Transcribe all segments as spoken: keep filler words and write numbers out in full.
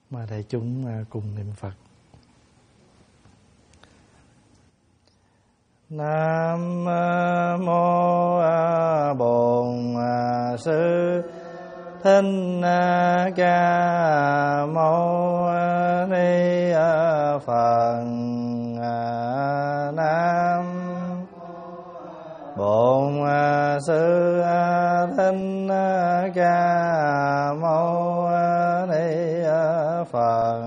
Mà đại chúng cùng niệm Phật. Nam mô Bổn Sư Thích Ca Mâu Ni Phật. Nam Bổn Sư Thích Ca Mâu Ni Phật.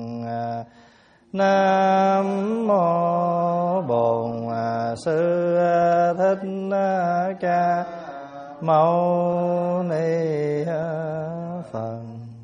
Nam mô Bổn Sư Thích Ca Mâu Ni Phật.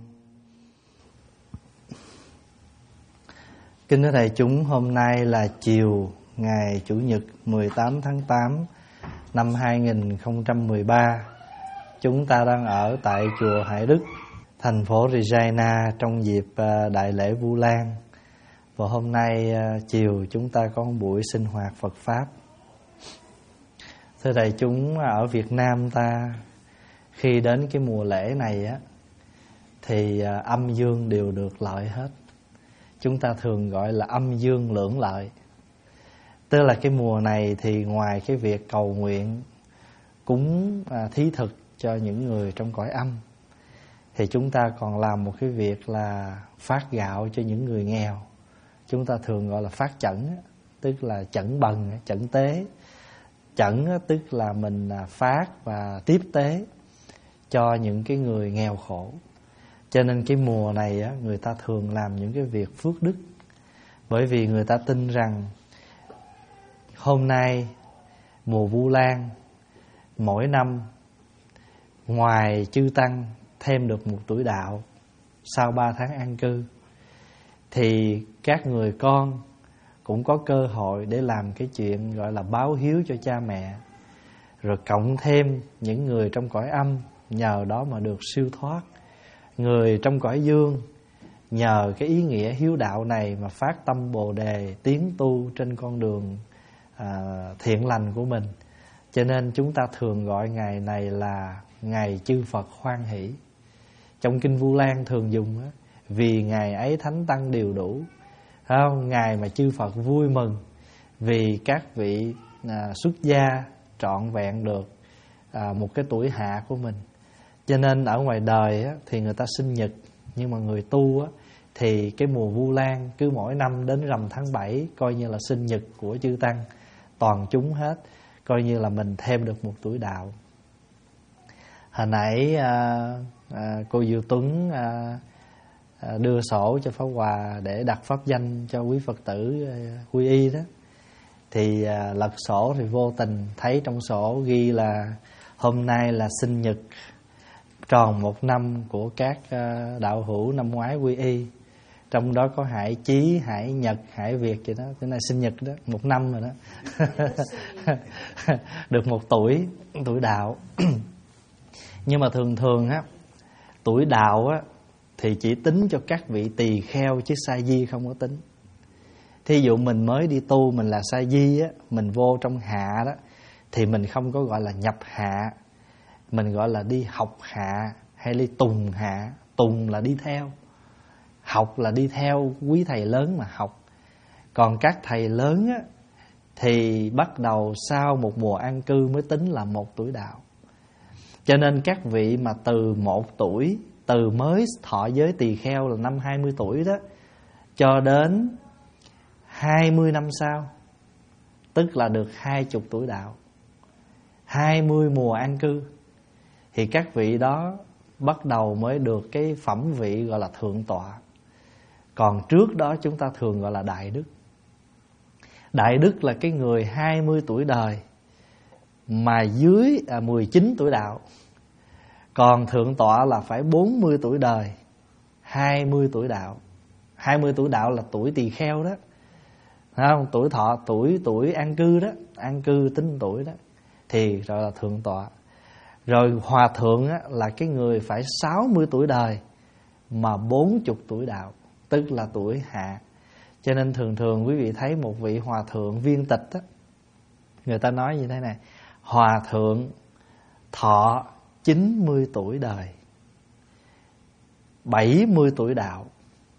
Kính thưa đại chúng, hôm nay là chiều ngày Chủ nhật mười tám tháng tám năm hai nghìn không trăm mười ba. Chúng ta đang ở tại chùa Hải Đức, thành phố Regina trong dịp đại lễ Vu Lan. Và hôm nay chiều chúng ta có một buổi sinh hoạt Phật Pháp. Thưa đại chúng, ở Việt Nam ta khi đến cái mùa lễ này á, thì âm dương đều được lợi hết. Chúng ta thường gọi là âm dương lưỡng lợi. Tức là cái mùa này thì ngoài cái việc cầu nguyện cúng thí thực cho những người trong cõi âm, thì chúng ta còn làm một cái việc là phát gạo cho những người nghèo. Chúng ta thường gọi là phát chẩn, tức là chẩn bần, chẩn tế. Chẩn tức là mình phát và tiếp tế cho những cái người nghèo khổ. Cho nên cái mùa này người ta thường làm những cái việc phước đức. Bởi vì người ta tin rằng hôm nay mùa Vu Lan, mỗi năm ngoài chư tăng thêm được một tuổi đạo sau ba tháng an cư, thì các người con cũng có cơ hội để làm cái chuyện gọi là báo hiếu cho cha mẹ. Rồi cộng thêm những người trong cõi âm nhờ đó mà được siêu thoát. Người trong cõi dương nhờ cái ý nghĩa hiếu đạo này mà phát tâm Bồ Đề, tiến tu trên con đường à, thiện lành của mình. Cho nên chúng ta thường gọi ngày này là ngày chư Phật hoan hỷ. Trong Kinh Vu Lan thường dùng á, vì ngày ấy thánh tăng đều đủ. Không? Ngày mà chư Phật vui mừng vì các vị à, xuất gia trọn vẹn được à, một cái tuổi hạ của mình. Cho nên ở ngoài đời á, thì người ta sinh nhật, nhưng mà người tu á, thì cái mùa Vu Lan cứ mỗi năm đến rằm tháng bảy coi như là sinh nhật của chư tăng toàn chúng hết, coi như là mình thêm được một tuổi đạo. Hồi nãy à, à, cô Diệu Tuấn à, à, đưa sổ cho Pháp Hòa để đặt pháp danh cho quý Phật tử à, quy y đó, thì à, lật sổ thì vô tình thấy trong sổ ghi là hôm nay là sinh nhật tròn một năm của các à, đạo hữu năm ngoái quy y. Trong đó có Hải Chí, Hải Nhật, Hải Việt vậy đó. Cái này sinh nhật đó, một năm rồi đó. Được một tuổi, tuổi đạo. Nhưng mà thường thường á, tuổi đạo á thì chỉ tính cho các vị tỳ kheo chứ sa di không có tính. Thí dụ mình mới đi tu, mình là sa di á, mình vô trong hạ đó, thì mình không có gọi là nhập hạ, mình gọi là đi học hạ hay đi tùng hạ. Tùng là đi theo, học là đi theo quý thầy lớn mà học. Còn các thầy lớn á, thì bắt đầu sau một mùa an cư mới tính là một tuổi đạo. Cho nên các vị mà từ một tuổi, từ mới thọ giới tỳ kheo là năm hai mươi tuổi đó, cho đến hai mươi năm sau, tức là được hai mươi tuổi đạo, hai mươi mùa an cư, thì các vị đó bắt đầu mới được cái phẩm vị gọi là thượng tọa. Còn trước đó chúng ta thường gọi là đại đức. Đại đức là cái người hai mươi tuổi đời mà dưới à, mười chín tuổi đạo. Còn thượng tọa là phải bốn mươi tuổi đời, hai mươi tuổi đạo. hai mươi tuổi đạo là tuổi tỳ kheo đó, không? Tuổi thọ, tuổi tuổi an cư đó, an cư tính tuổi đó, thì gọi là thượng tọa. Rồi hòa thượng á, là cái người phải sáu mươi tuổi đời mà bốn mươi tuổi đạo, tức là tuổi hạ. Cho nên thường thường quý vị thấy một vị hòa thượng viên tịch á, người ta nói như thế này: hòa thượng thọ chín mươi tuổi đời, bảy mươi tuổi đạo,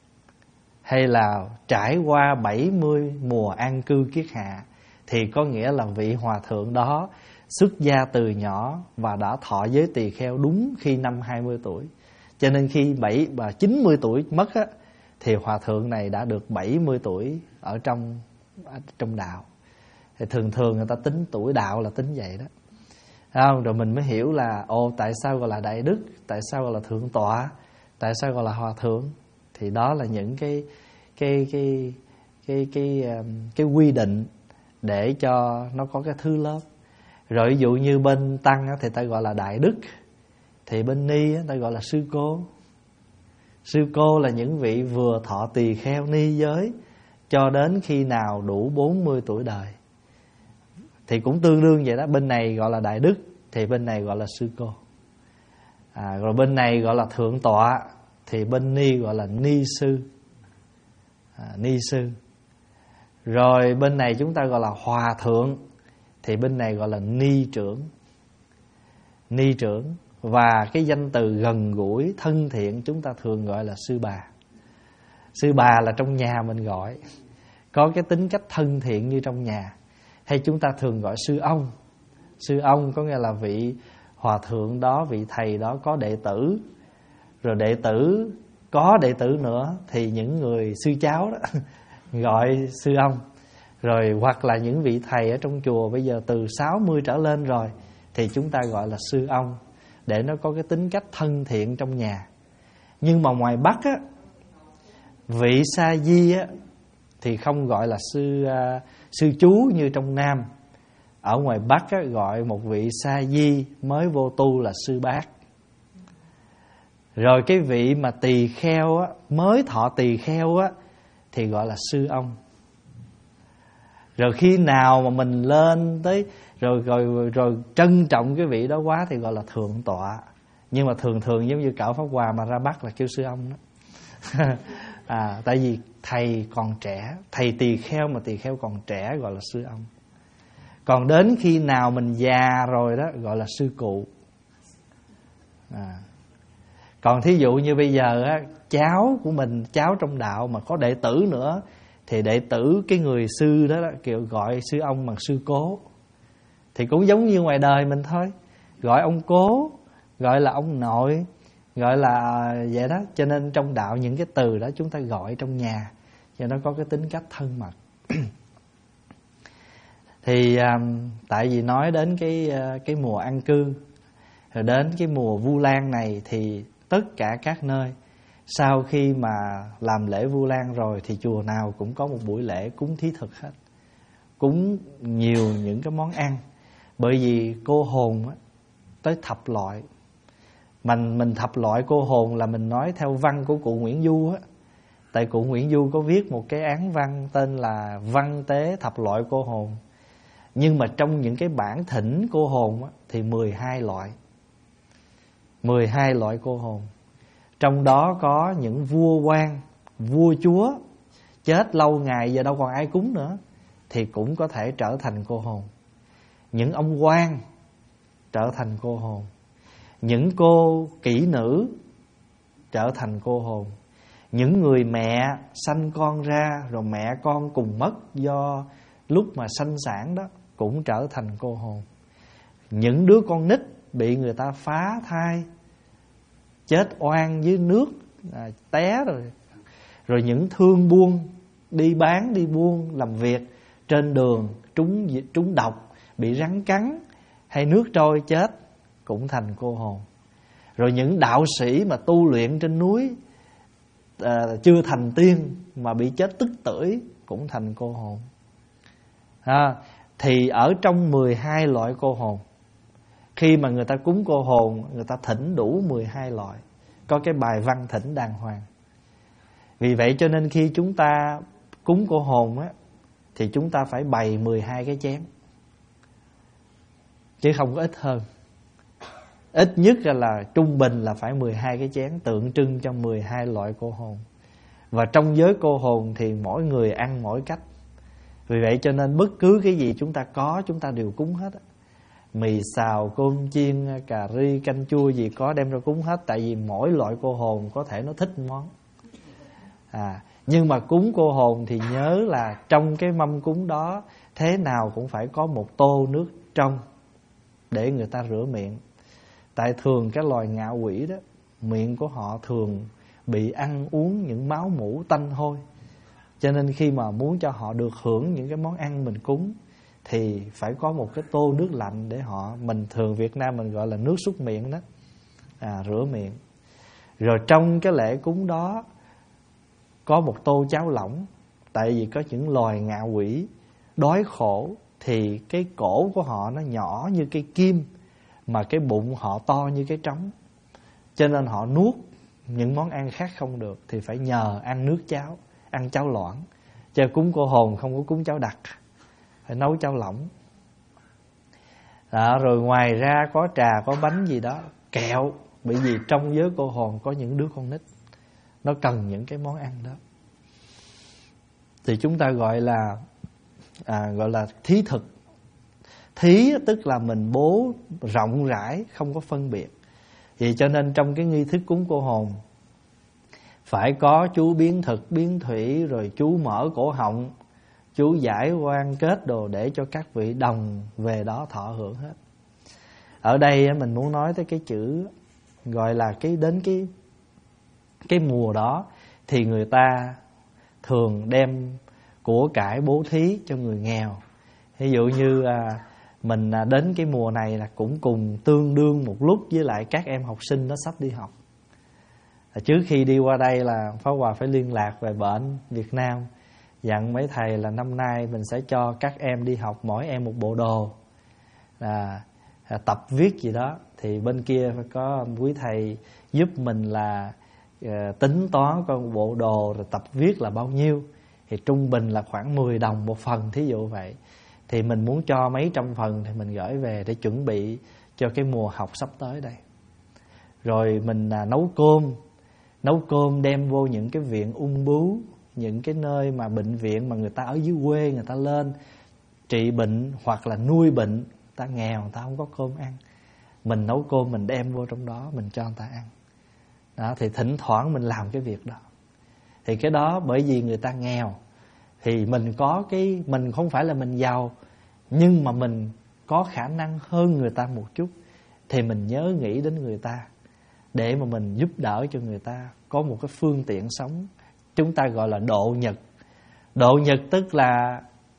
hay là trải qua bảy mươi mùa an cư kiết hạ, thì có nghĩa là vị hòa thượng đó xuất gia từ nhỏ và đã thọ giới tỳ kheo đúng khi năm hai mươi tuổi. Cho nên khi bảy và chín mươi tuổi mất á, thì hòa thượng này đã được bảy mươi tuổi ở trong trong đạo. Thì thường thường người ta tính tuổi đạo là tính vậy đó. Không? Rồi mình mới hiểu là ồ, tại sao gọi là đại đức, tại sao gọi là thượng tọa, tại sao gọi là hòa thượng. Thì đó là những cái cái cái cái cái cái, cái quy định để cho nó có cái thứ lớp. Rồi ví dụ như bên tăng thì ta gọi là đại đức, thì bên ni ta gọi là sư cô. Sư cô là những vị vừa thọ tỳ kheo ni giới cho đến khi nào đủ bốn mươi tuổi đời, thì cũng tương đương vậy đó. Bên này gọi là đại đức thì bên này gọi là sư cô. à, Rồi bên này gọi là thượng tọa thì bên ni gọi là ni sư. à, Ni sư. Rồi bên này chúng ta gọi là hòa thượng thì bên này gọi là ni trưởng. Ni trưởng. Và cái danh từ gần gũi, thân thiện chúng ta thường gọi là sư bà. Sư bà là trong nhà mình gọi, có cái tính cách thân thiện như trong nhà. Hay chúng ta thường gọi sư ông. Sư ông có nghĩa là vị hòa thượng đó, vị thầy đó có đệ tử. Rồi đệ tử có đệ tử nữa thì những người sư cháu đó gọi sư ông. Rồi hoặc là những vị thầy ở trong chùa bây giờ từ sáu mươi trở lên rồi thì chúng ta gọi là sư ông, để nó có cái tính cách thân thiện trong nhà. Nhưng mà ngoài Bắc á, vị sa di á thì không gọi là sư uh, sư chú như trong Nam. Ở ngoài Bắc á, gọi một vị sa di mới vô tu là sư bác. Rồi cái vị mà tỳ kheo á, mới thọ tỳ kheo á, thì gọi là sư ông. Rồi khi nào mà mình lên tới rồi rồi rồi, rồi trân trọng cái vị đó quá thì gọi là thượng tọa. Nhưng mà thường thường giống như Cảo Pháp Hòa mà ra Bắc là kêu sư ông đó. à, Tại vì thầy còn trẻ, thầy tỳ kheo mà tỳ kheo còn trẻ gọi là sư ông. Còn đến khi nào mình già rồi đó gọi là sư cụ. à. Còn thí dụ như bây giờ á, cháu của mình, cháu trong đạo mà có đệ tử nữa, thì đệ tử cái người sư đó, đó kiểu gọi sư ông bằng sư cố. Thì cũng giống như ngoài đời mình thôi, gọi ông cố, gọi là ông nội, gọi là vậy đó. Cho nên trong đạo những cái từ đó chúng ta gọi trong nhà cho nó có cái tính cách thân mật. Thì um, tại vì nói đến cái uh, cái mùa an cư, rồi đến cái mùa Vu Lan này, thì tất cả các nơi sau khi mà làm lễ Vu Lan rồi thì chùa nào cũng có một buổi lễ cúng thí thực hết, cúng nhiều những cái món ăn. Bởi vì cô hồn á, tới thập loại. Mình mình thập loại cô hồn là mình nói theo văn của cụ Nguyễn Du á. Tại cụ Nguyễn Du có viết một cái án văn tên là Văn tế thập loại cô hồn. Nhưng mà trong những cái bản thỉnh cô hồn á, thì mười hai loại. mười hai loại cô hồn. Trong đó có những vua quan, vua chúa chết lâu ngày giờ đâu còn ai cúng nữa thì cũng có thể trở thành cô hồn. Những ông quan trở thành cô hồn. Những cô kỹ nữ trở thành cô hồn. Những người mẹ sanh con ra rồi mẹ con cùng mất do lúc mà sanh sản đó cũng trở thành cô hồn. Những đứa con nít bị người ta phá thai, chết oan dưới nước, à, té rồi. Rồi những thương buôn đi bán đi buôn làm việc trên đường trúng trúng độc, bị rắn cắn hay nước trôi chết cũng thành cô hồn. Rồi những đạo sĩ mà tu luyện trên núi à, chưa thành tiên mà bị chết tức tưởi cũng thành cô hồn. À, thì ở trong mười hai loại cô hồn, khi mà người ta cúng cô hồn, người ta thỉnh đủ mười hai loại, có cái bài văn thỉnh đàng hoàng. Vì vậy cho nên khi chúng ta cúng cô hồn á, thì chúng ta phải bày mười hai cái chén, chứ không có ít hơn. Ít nhất là, là trung bình là phải mười hai cái chén, tượng trưng cho mười hai loại cô hồn. Và trong giới cô hồn thì mỗi người ăn mỗi cách. Vì vậy cho nên bất cứ cái gì chúng ta có, chúng ta đều cúng hết á. Mì xào, cơm chiên, cà ri, canh chua gì có đem ra cúng hết. Tại vì mỗi loại cô hồn có thể nó thích món. à, Nhưng mà cúng cô hồn thì nhớ là trong cái mâm cúng đó thế nào cũng phải có một tô nước trong để người ta rửa miệng. Tại thường cái loài ngạ quỷ đó, miệng của họ thường bị ăn uống những máu mủ tanh hôi. Cho nên khi mà muốn cho họ được hưởng những cái món ăn mình cúng thì phải có một cái tô nước lạnh để họ, mình thường Việt Nam mình gọi là nước súc miệng đó, à, rửa miệng. Rồi trong cái lễ cúng đó có một tô cháo lỏng. Tại vì có những loài ngạ quỷ đói khổ thì cái cổ của họ nó nhỏ như cây kim, mà cái bụng họ to như cái trống, cho nên họ nuốt những món ăn khác không được, thì phải nhờ ăn nước cháo, ăn cháo loãng. Cho cúng cô hồn không có cúng cháo đặc, phải nấu cháo lỏng đó. Rồi ngoài ra có trà, có bánh gì đó, kẹo. Bởi vì trong giới cô hồn có những đứa con nít nó cần những cái món ăn đó, thì chúng ta gọi là à, gọi là thí thực. Thí tức là mình bố rộng rãi, không có phân biệt. Vì cho nên trong cái nghi thức cúng cô hồn phải có chú biến thực, biến thủy, rồi chú mở cổ họng, chú giải quan kết đồ để cho các vị đồng về đó thọ hưởng hết. Ở đây mình muốn nói tới cái chữ gọi là cái đến cái cái mùa đó thì người ta thường đem của cải bố thí cho người nghèo. Ví dụ như à, mình đến cái mùa này là cũng cùng tương đương một lúc với lại các em học sinh đó sắp đi học. Trước khi đi qua đây là Pháp Hòa phải liên lạc về bệnh Việt Nam, dặn mấy thầy là năm nay mình sẽ cho các em đi học mỗi em một bộ đồ, à, tập viết gì đó. Thì bên kia phải có quý thầy giúp mình là uh, tính toán coi bộ đồ rồi tập viết là bao nhiêu. Thì trung bình là khoảng mười đồng một phần, thí dụ vậy. Thì mình muốn cho mấy trăm phần thì mình gửi về để chuẩn bị cho cái mùa học sắp tới đây. Rồi mình à, nấu cơm Nấu cơm đem vô những cái viện ung bướu, những cái nơi mà bệnh viện mà người ta ở dưới quê người ta lên trị bệnh hoặc là nuôi bệnh, người ta nghèo, người ta không có cơm ăn. Mình nấu cơm mình đem vô trong đó, mình cho người ta ăn đó. Thì thỉnh thoảng mình làm cái việc đó. Thì cái đó bởi vì người ta nghèo, thì mình có cái, mình không phải là mình giàu, nhưng mà mình có khả năng hơn người ta một chút, thì mình nhớ nghĩ đến người ta để mà mình giúp đỡ cho người ta có một cái phương tiện sống. Chúng ta gọi là độ nhật. Độ nhật tức là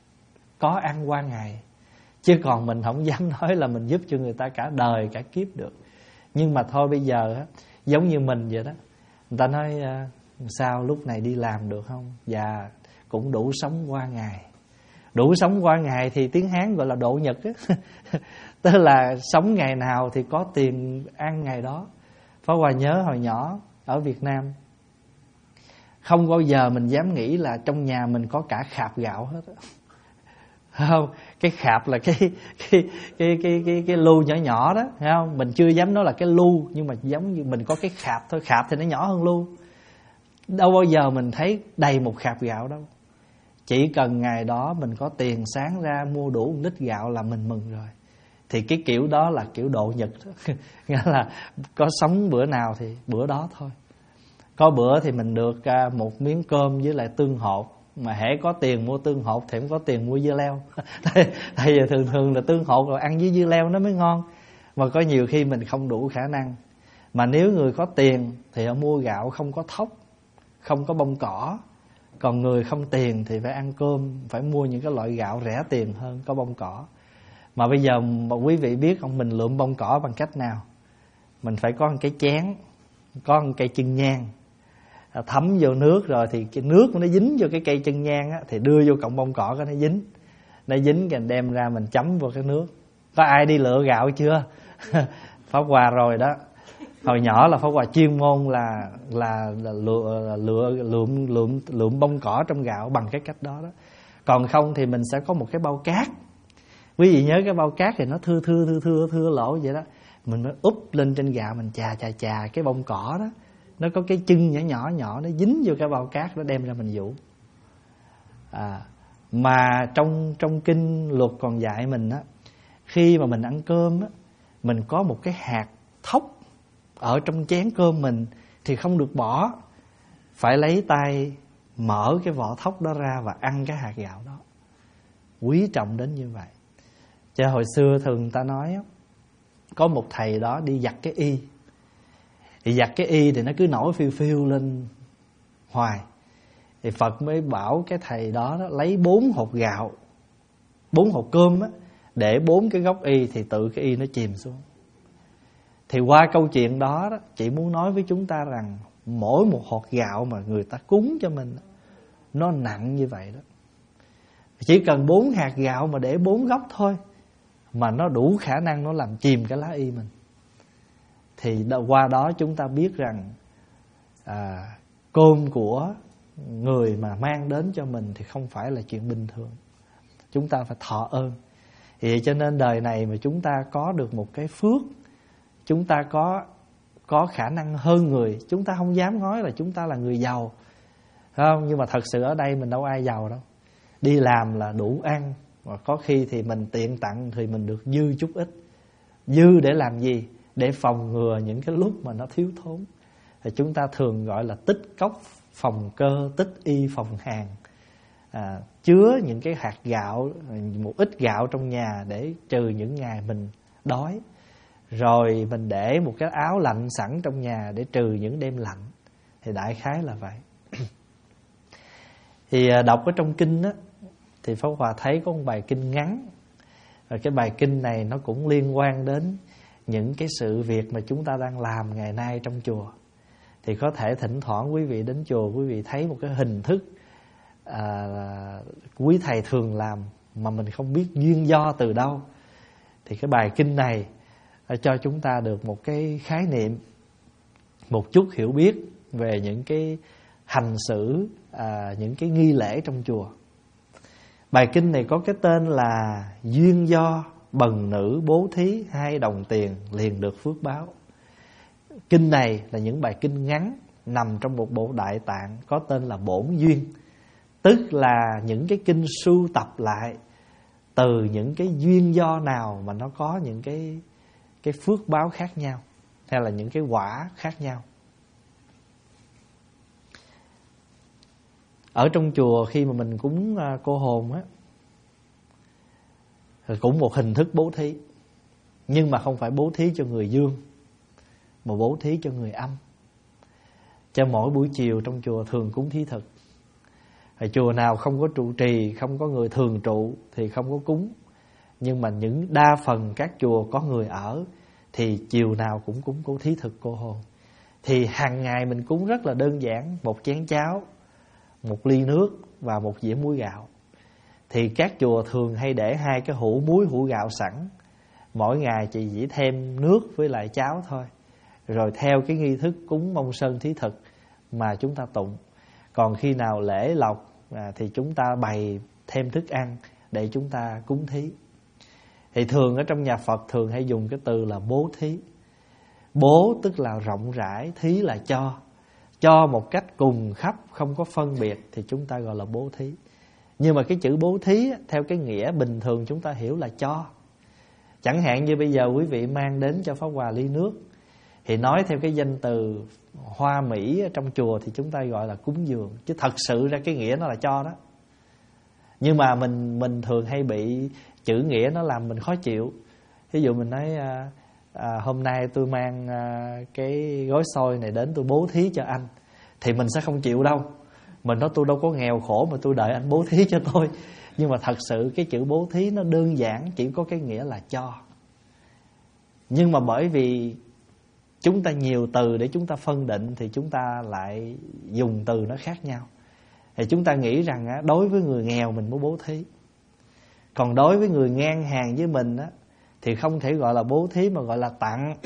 có ăn qua ngày. Chứ còn mình không dám nói là mình giúp cho người ta cả đời cả kiếp được. Nhưng mà thôi bây giờ giống như mình vậy đó, người ta nói sao lúc này đi làm được không? Dạ cũng đủ sống qua ngày. Đủ sống qua ngày thì tiếng Hán gọi là độ nhật á. Tức là sống ngày nào thì có tiền ăn ngày đó. Pháp Hòa nhớ hồi nhỏ ở Việt Nam, không bao giờ mình dám nghĩ là trong nhà mình có cả khạp gạo hết. Không, cái khạp là cái cái cái cái cái cái lu nhỏ nhỏ đó, thấy không? Mình chưa dám nói là cái lu, nhưng mà giống như mình có cái khạp thôi. Khạp thì nó nhỏ hơn lu. Đâu bao giờ mình thấy đầy một khạp gạo đâu. Chỉ cần ngày đó mình có tiền sáng ra mua đủ một lít gạo là mình mừng rồi. Thì cái kiểu đó là kiểu độ nhật. Nghĩa là có sống bữa nào thì bữa đó thôi. Có bữa thì mình được một miếng cơm với lại tương hột. Mà hễ có tiền mua tương hột thì không có tiền mua dưa leo. Tại vì thường thường là tương hột rồi ăn với dưa leo nó mới ngon. Mà có nhiều khi mình không đủ khả năng. Mà nếu người có tiền thì họ mua gạo không có thóc, không có bông cỏ. Còn người không tiền thì phải ăn cơm, phải mua những cái loại gạo rẻ tiền hơn, có bông cỏ. Mà bây giờ mà quý vị biết không, mình lượm bông cỏ bằng cách nào? Mình phải có một cái chén, có một cây chân nhang, thấm vô nước rồi thì cái nước nó dính vô cái cây chân nhang á, thì đưa vô cọng bông cỏ cái nó dính. Nó dính rồi đem ra mình chấm vô cái nước. Có ai đi lựa gạo chưa? Pháp Hòa rồi đó. Hồi nhỏ là Pháp Hòa chuyên môn là là, là lựa, là lựa lượm lượm lượm bông cỏ trong gạo bằng cái cách đó đó. Còn không thì mình sẽ có một cái bao cát. Quý vị nhớ cái bao cát thì nó thưa thưa thưa thưa thưa lỗ vậy đó. Mình mới úp lên trên gạo, mình chà chà chà cái bông cỏ đó. Nó có cái chân nhỏ nhỏ nhỏ, nó dính vô cái bao cát, nó đem ra mình dụ. À, mà trong trong kinh luật còn dạy mình á, khi mà mình ăn cơm á, mình có một cái hạt thóc ở trong chén cơm mình thì không được bỏ, phải lấy tay mở cái vỏ thóc đó ra và ăn cái hạt gạo đó. Quý trọng đến như vậy. Cho hồi xưa thường ta nói có một thầy đó đi giặt cái y. Thì giặt cái y thì nó cứ nổi phiêu phiêu lên hoài. Thì Phật mới bảo cái thầy đó, đó lấy bốn hột gạo, bốn hột cơm á, để bốn cái gốc y thì tự cái y nó chìm xuống. Thì qua câu chuyện đó, đó chị muốn nói với chúng ta rằng mỗi một hột gạo mà người ta cúng cho mình nó nặng như vậy đó. Chỉ cần bốn hạt gạo mà để bốn gốc thôi mà nó đủ khả năng nó làm chìm cái lá y mình. Thì qua đó chúng ta biết rằng à, cơm của người mà mang đến cho mình thì không phải là chuyện bình thường. Chúng ta phải thọ ơn. Thì cho nên đời này mà chúng ta có được một cái phước, chúng ta có có khả năng hơn người. Chúng ta không dám nói là chúng ta là người giàu, không? Nhưng mà thật sự ở đây mình đâu ai giàu đâu. Đi làm là đủ ăn, và có khi thì mình tiện tặng thì mình được dư chút ít. Dư để làm gì? Để phòng ngừa những cái lúc mà nó thiếu thốn. Thì chúng ta thường gọi là tích cốc phòng cơ, tích y phòng hàn. À, chứa những cái hạt gạo, một ít gạo trong nhà để trừ những ngày mình đói. Rồi mình để một cái áo lạnh sẵn trong nhà để trừ những đêm lạnh. Thì đại khái là vậy. Thì đọc ở trong kinh á, thì Pháp Hòa thấy có một bài kinh ngắn. Và cái bài kinh này nó cũng liên quan đến những cái sự việc mà chúng ta đang làm ngày nay trong chùa. Thì có thể thỉnh thoảng quý vị đến chùa, quý vị thấy một cái hình thức à, quý thầy thường làm mà mình không biết duyên do từ đâu. Thì cái bài kinh này cho chúng ta được một cái khái niệm, một chút hiểu biết về những cái hành xử, à, những cái nghi lễ trong chùa. Bài kinh này có cái tên là duyên do bần nữ bố thí hai đồng tiền liền được phước báo. Kinh này là những bài kinh ngắn nằm trong một bộ Đại Tạng có tên là Bổn Duyên. Tức là những cái kinh sưu tập lại từ những cái duyên do nào mà nó có những cái, cái phước báo khác nhau, hay là những cái quả khác nhau. Ở trong chùa khi mà mình cúng cô hồn á, cũng một hình thức bố thí. Nhưng mà không phải bố thí cho người dương, mà bố thí cho người âm. Cho mỗi buổi chiều trong chùa thường cúng thí thực. Ở chùa nào không có trụ trì, không có người thường trụ thì không có cúng. Nhưng mà những đa phần các chùa có người ở thì chiều nào cũng cúng cố thí thực cô hồn. Thì hàng ngày mình cúng rất là đơn giản, một chén cháo, một ly nước và một dĩa muối gạo. Thì các chùa thường hay để hai cái hũ muối hũ gạo sẵn. Mỗi ngày chỉ chỉ thêm nước với lại cháo thôi. Rồi theo cái nghi thức cúng mông sơn thí thực mà chúng ta tụng. Còn khi nào lễ lộc à, thì chúng ta bày thêm thức ăn để chúng ta cúng thí. Thì thường ở trong nhà Phật thường hay dùng cái từ là bố thí. Bố tức là rộng rãi, thí là cho. Cho một cách cùng khắp, không có phân biệt thì chúng ta gọi là bố thí. Nhưng mà cái chữ bố thí theo cái nghĩa bình thường chúng ta hiểu là cho. Chẳng hạn như bây giờ quý vị mang đến cho Pháp Hòa ly nước, thì nói theo cái danh từ hoa mỹ ở trong chùa thì chúng ta gọi là cúng dường. Chứ thật sự ra cái nghĩa nó là cho đó. Nhưng mà mình mình thường hay bị chữ nghĩa nó làm mình khó chịu. Ví dụ mình nói à, à, hôm nay tôi mang à, cái gói xôi này đến tôi bố thí cho anh, thì mình sẽ không chịu đâu. Mình nói tôi đâu có nghèo khổ mà tôi đợi anh bố thí cho tôi. Nhưng mà thật sự cái chữ bố thí nó đơn giản, chỉ có cái nghĩa là cho. Nhưng mà bởi vì chúng ta nhiều từ để chúng ta phân định thì chúng ta lại dùng từ nó khác nhau. Thì chúng ta nghĩ rằng đối với người nghèo mình mới bố thí. Còn đối với người ngang hàng với mình á, thì không thể gọi là bố thí mà gọi là tặng.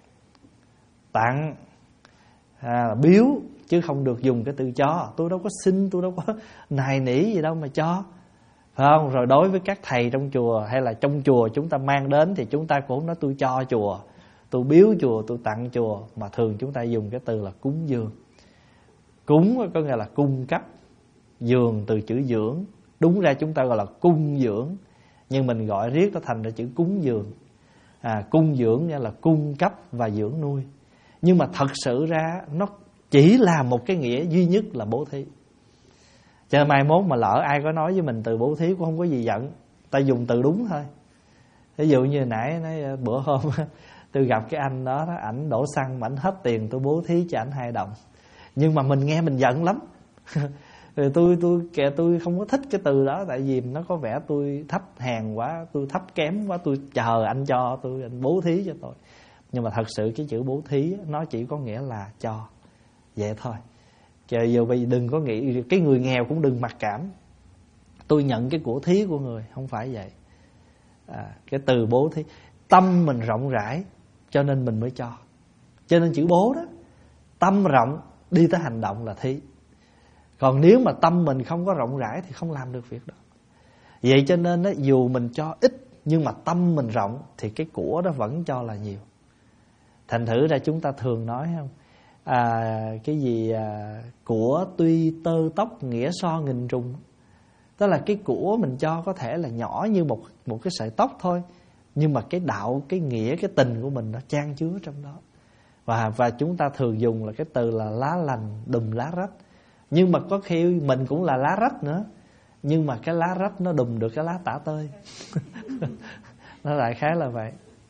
Tặng à, biếu, chứ không được dùng cái từ cho. Tôi đâu có xin, tôi đâu có nài nỉ gì đâu mà cho, phải không? Rồi đối với các thầy trong chùa hay là trong chùa chúng ta mang đến thì chúng ta cũng nói tôi cho chùa, tôi biếu chùa, tôi tặng chùa. Mà thường chúng ta dùng cái từ là cúng dường. Cúng có nghĩa là cung cấp, dường từ chữ dưỡng. Đúng ra chúng ta gọi là cung dưỡng, nhưng mình gọi riết nó thành ra chữ cúng dường. à, Cung dưỡng nghĩa là cung cấp và dưỡng nuôi. Nhưng mà thật sự ra nó chỉ là một cái nghĩa duy nhất là bố thí. Cho nên mai mốt mà lỡ ai có nói với mình từ bố thí cũng không có gì giận, ta dùng từ đúng thôi. Ví dụ như nãy nói bữa hôm tôi gặp cái anh đó, đó ảnh đổ xăng mà ảnh hết tiền, tôi bố thí cho ảnh hai đồng. Nhưng mà mình nghe mình giận lắm. Rồi tôi tôi kìa tôi không có thích cái từ đó, tại vì nó có vẻ tôi thấp hèn quá, tôi thấp kém quá, tôi chờ anh cho tôi, anh bố thí cho tôi. Nhưng mà thật sự cái chữ bố thí nó chỉ có nghĩa là cho, vậy thôi. Trời, giờ bây đừng có nghĩ cái người nghèo cũng đừng mặc cảm tôi nhận cái của thí của người, không phải vậy. À, cái từ bố thí, tâm mình rộng rãi cho nên mình mới cho. Cho nên chữ bố đó, tâm rộng đi tới hành động là thí. Còn nếu mà tâm mình không có rộng rãi thì không làm được việc đó. Vậy cho nên đó, dù mình cho ít nhưng mà tâm mình rộng thì cái của đó vẫn cho là nhiều. Thành thử ra chúng ta thường nói không, à, cái gì à, của tuy tơ tóc nghĩa so nghìn trùng. Tức là cái của mình cho có thể là nhỏ như một, một cái sợi tóc thôi, nhưng mà cái đạo, cái nghĩa, cái tình của mình nó chan chứa trong đó. Và, và chúng ta thường dùng là cái từ là lá lành đùm lá rách. Nhưng mà có khi mình cũng là lá rách nữa, nhưng mà cái lá rách nó đùm được cái lá tả tơi. Nó lại khá là vậy.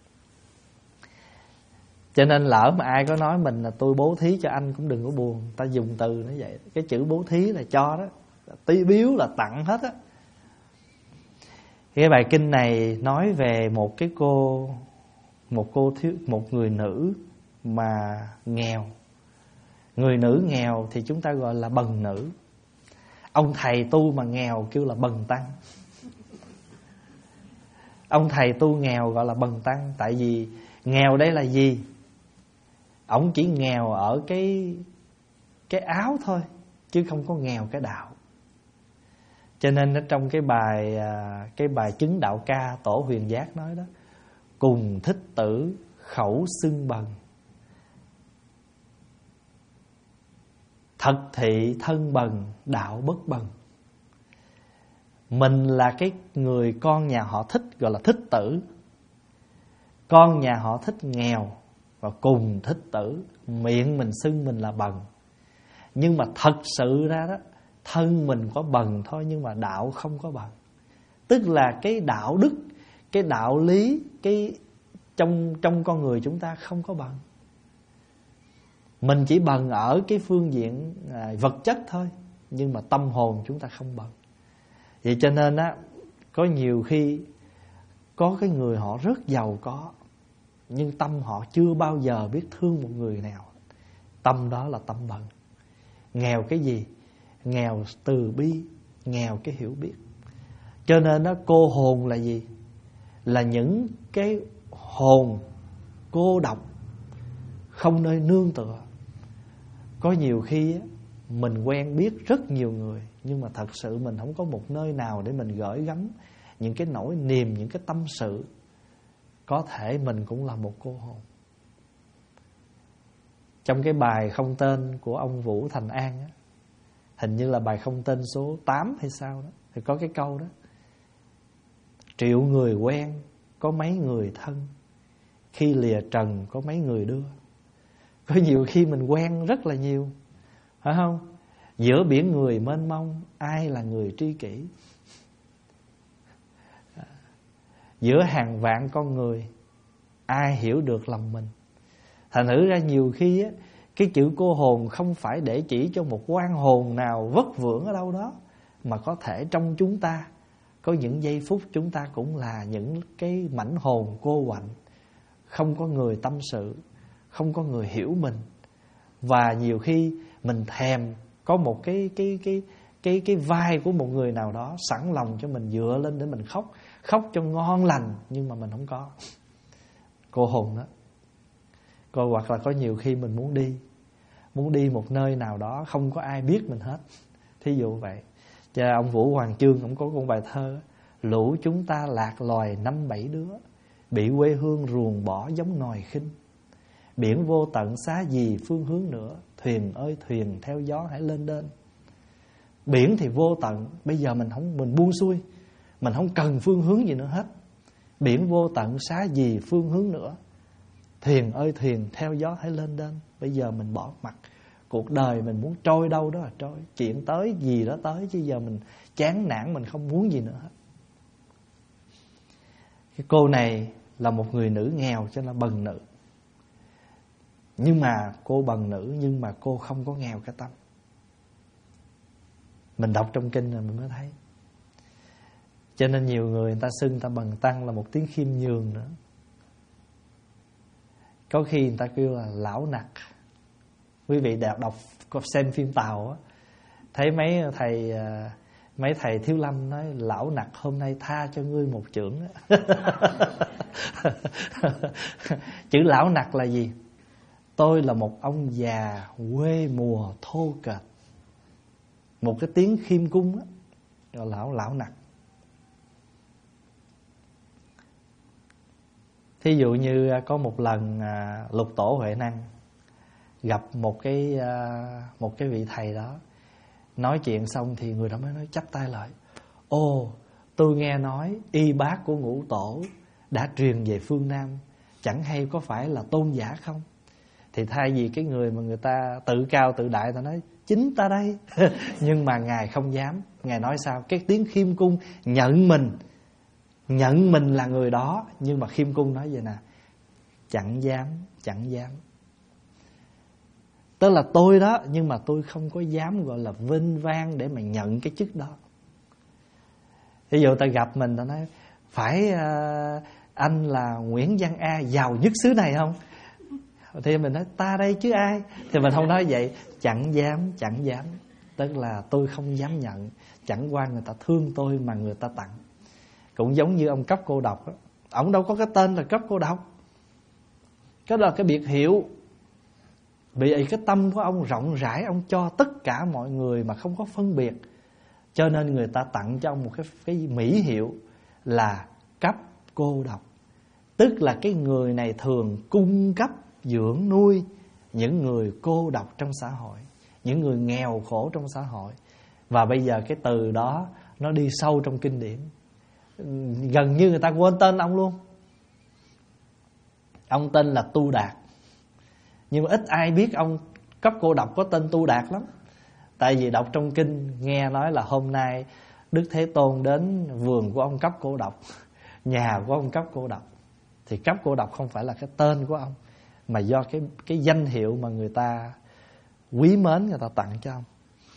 Cho nên lỡ mà ai có nói mình là tôi bố thí cho anh cũng đừng có buồn. Ta dùng từ nó vậy. Cái chữ bố thí là cho đó, tí biếu là tặng hết á. Cái bài kinh này nói về một cái cô, một cô thiếu, một người nữ mà nghèo. Người nữ nghèo thì chúng ta gọi là bần nữ. Ông thầy tu mà nghèo kêu là bần tăng. Ông thầy tu nghèo gọi là bần tăng. Tại vì nghèo đây là gì? Ông chỉ nghèo ở cái cái áo thôi, chứ không có nghèo cái đạo. Cho nên ở trong cái bài cái bài chứng đạo ca Tổ Huyền Giác nói đó, cùng thích tử khẩu xưng bần, thật thị thân bần đạo bất bần. Mình là cái người con nhà họ Thích gọi là thích tử, con nhà họ Thích nghèo và cùng thích tử, miệng mình xưng mình là bần. Nhưng mà thật sự ra đó, thân mình có bần thôi, nhưng mà đạo không có bần. Tức là cái đạo đức, cái đạo lý, cái trong trong con người chúng ta không có bần. Mình chỉ bần ở cái phương diện à, vật chất thôi, nhưng mà tâm hồn chúng ta không bần. Vậy cho nên á, có nhiều khi có cái người họ rất giàu có, nhưng tâm họ chưa bao giờ biết thương một người nào. Tâm đó là tâm bần. Nghèo cái gì? Nghèo từ bi, nghèo cái hiểu biết. Cho nên đó, cô hồn là gì? Là những cái hồn cô độc, không nơi nương tựa. Có nhiều khi á, mình quen biết rất nhiều người, nhưng mà thật sự mình không có một nơi nào để mình gửi gắm những cái nỗi niềm, những cái tâm sự. Có thể mình cũng là một cô hồn. Trong cái bài không tên của ông Vũ Thành An á, hình như là bài không tên số tám hay sao đó, thì có cái câu đó: triệu người quen có mấy người thân, khi lìa trần có mấy người đưa. Có nhiều khi mình quen rất là nhiều, phải không? Giữa biển người mênh mông, ai là người tri kỷ? Giữa hàng vạn con người, ai hiểu được lòng mình? Thành thử ra nhiều khi á, cái chữ cô hồn không phải để chỉ cho một oan hồn nào vất vưởng ở đâu đó, mà có thể trong chúng ta có những giây phút chúng ta cũng là những cái mảnh hồn cô quạnh, không có người tâm sự, không có người hiểu mình. Và nhiều khi mình thèm có một cái cái cái cái cái vai của một người nào đó sẵn lòng cho mình dựa lên để mình khóc, khóc cho ngon lành, nhưng mà mình không có. Cô hồn đó. Cô hoặc là có nhiều khi mình muốn đi, muốn đi một nơi nào đó không có ai biết mình hết. Thí dụ vậy. Cho ông Vũ Hoàng Chương cũng có con bài thơ: lũ chúng ta lạc loài năm bảy đứa, bị quê hương ruồng bỏ giống nòi khinh. Biển vô tận xá gì phương hướng nữa, thuyền ơi thuyền theo gió hãy lên đên. Biển thì vô tận, bây giờ mình không mình buông xuôi, mình không cần phương hướng gì nữa hết. Biển vô tận xá gì phương hướng nữa, thuyền ơi thuyền theo gió hãy lên đên. Bây giờ mình bỏ mặt Cuộc đời mình muốn trôi đâu đó là trôi, chuyện tới gì đó tới, chứ giờ mình chán nản, mình không muốn gì nữa hết. Cái cô này là một người nữ nghèo cho nên là bần nữ. Nhưng mà cô bần nữ, nhưng mà cô không có nghèo cái tâm. Mình đọc trong kinh rồi mình mới thấy. Cho nên nhiều người người ta xưng người ta bần tăng là một tiếng khiêm nhường nữa. Có khi người ta kêu là lão nặc. Quý vị đọc, đọc xem phim Tàu á, thấy mấy thầy mấy thầy Thiếu Lâm nói lão nặc hôm nay tha cho ngươi một chưởng. Chữ lão nặc là gì? Tôi là một ông già quê mùa thô kệch. Một cái tiếng khiêm cung á, gọi lão lão nặc. Thí dụ như có một lần à, Lục Tổ Huệ Năng gặp một cái à, một cái vị thầy đó, nói chuyện xong thì người đó mới nói chắp tay lại: Ồ, tôi nghe nói y bác của Ngũ Tổ đã truyền về phương Nam, chẳng hay có phải là tôn giả không? Thì thay vì cái người mà người ta tự cao tự đại, ta nói chính ta đây. Nhưng mà Ngài không dám. Ngài nói sao? Cái tiếng khiêm cung nhận mình, nhận mình là người đó. Nhưng mà khiêm cung nói vậy nè: chẳng dám, chẳng dám. Tức là tôi đó, nhưng mà tôi không có dám gọi là vinh vang để mà nhận cái chức đó. Ví dụ ta gặp mình, ta nói phải uh, anh là Nguyễn Văn A, giàu nhất xứ này không? Thì mình nói ta đây chứ ai. Thì mình không nói vậy. Chẳng dám, chẳng dám. Tức là tôi không dám nhận. Chẳng qua người ta thương tôi mà người ta tặng. Cũng giống như ông cấp cô độc đó. Ông đâu có cái tên là cấp cô độc. Cái đó là cái biệt hiệu. Vì cái tâm của ông rộng rãi, ông cho tất cả mọi người mà không có phân biệt. Cho nên người ta tặng cho ông một cái, cái mỹ hiệu là cấp cô độc. Tức là cái người này thường cung cấp, dưỡng nuôi những người cô độc trong xã hội, những người nghèo khổ trong xã hội. Và bây giờ cái từ đó nó đi sâu trong kinh điển. Gần như người ta quên tên ông luôn. Ông tên là Tu Đạt. Nhưng mà ít ai biết ông cấp cô độc có tên Tu Đạt lắm. Tại vì đọc trong kinh nghe nói là hôm nay Đức Thế Tôn đến vườn của ông cấp cô độc, nhà của ông cấp cô độc. Thì cấp cô độc không phải là cái tên của ông, mà do cái, cái danh hiệu mà người ta quý mến, người ta tặng cho ông.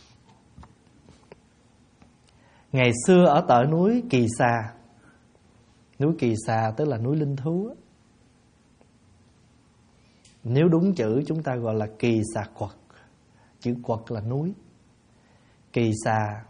Ngày xưa ở tại núi Kỳ Xà. Núi Kỳ Xà tức là núi linh thú. Nếu đúng chữ chúng ta gọi là Kỳ Xà Quật. Chữ quật là núi. Kỳ Xà.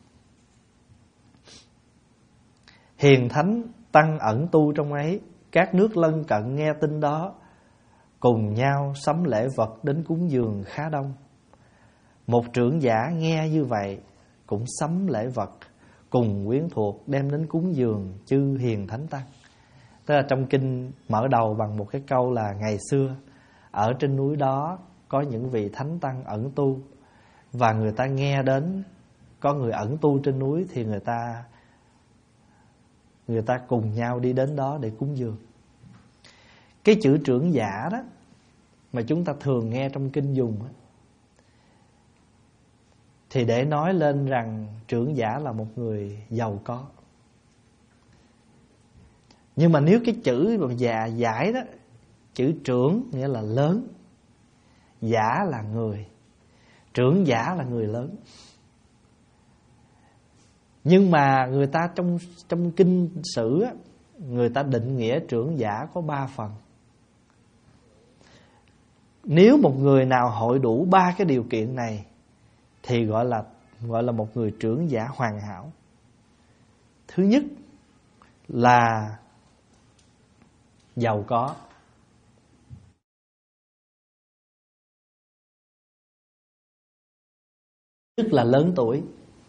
Hiền thánh tăng ẩn tu trong ấy. Các nước lân cận nghe tin đó, cùng nhau sắm lễ vật đến cúng dường khá đông. Một trưởng giả nghe như vậy cũng sắm lễ vật, cùng quyến thuộc đem đến cúng dường chư hiền thánh tăng. Tức là trong kinh mở đầu bằng một cái câu là ngày xưa ở trên núi đó có những vị thánh tăng ẩn tu, và người ta nghe đến có người ẩn tu trên núi thì người ta người ta cùng nhau đi đến đó để cúng dường. Cái chữ trưởng giả đó mà chúng ta thường nghe trong kinh dùng đó, thì để nói lên rằng trưởng giả là một người giàu có. Nhưng mà nếu cái chữ mà già giải đó, chữ trưởng nghĩa là lớn, giả là người, trưởng giả là người lớn. Nhưng mà người ta trong trong kinh sử á, người ta định nghĩa trưởng giả có ba phần. Nếu một người nào hội đủ ba cái điều kiện này thì gọi là gọi là một người trưởng giả hoàn hảo. Thứ nhất là giàu có. Tức là lớn tuổi,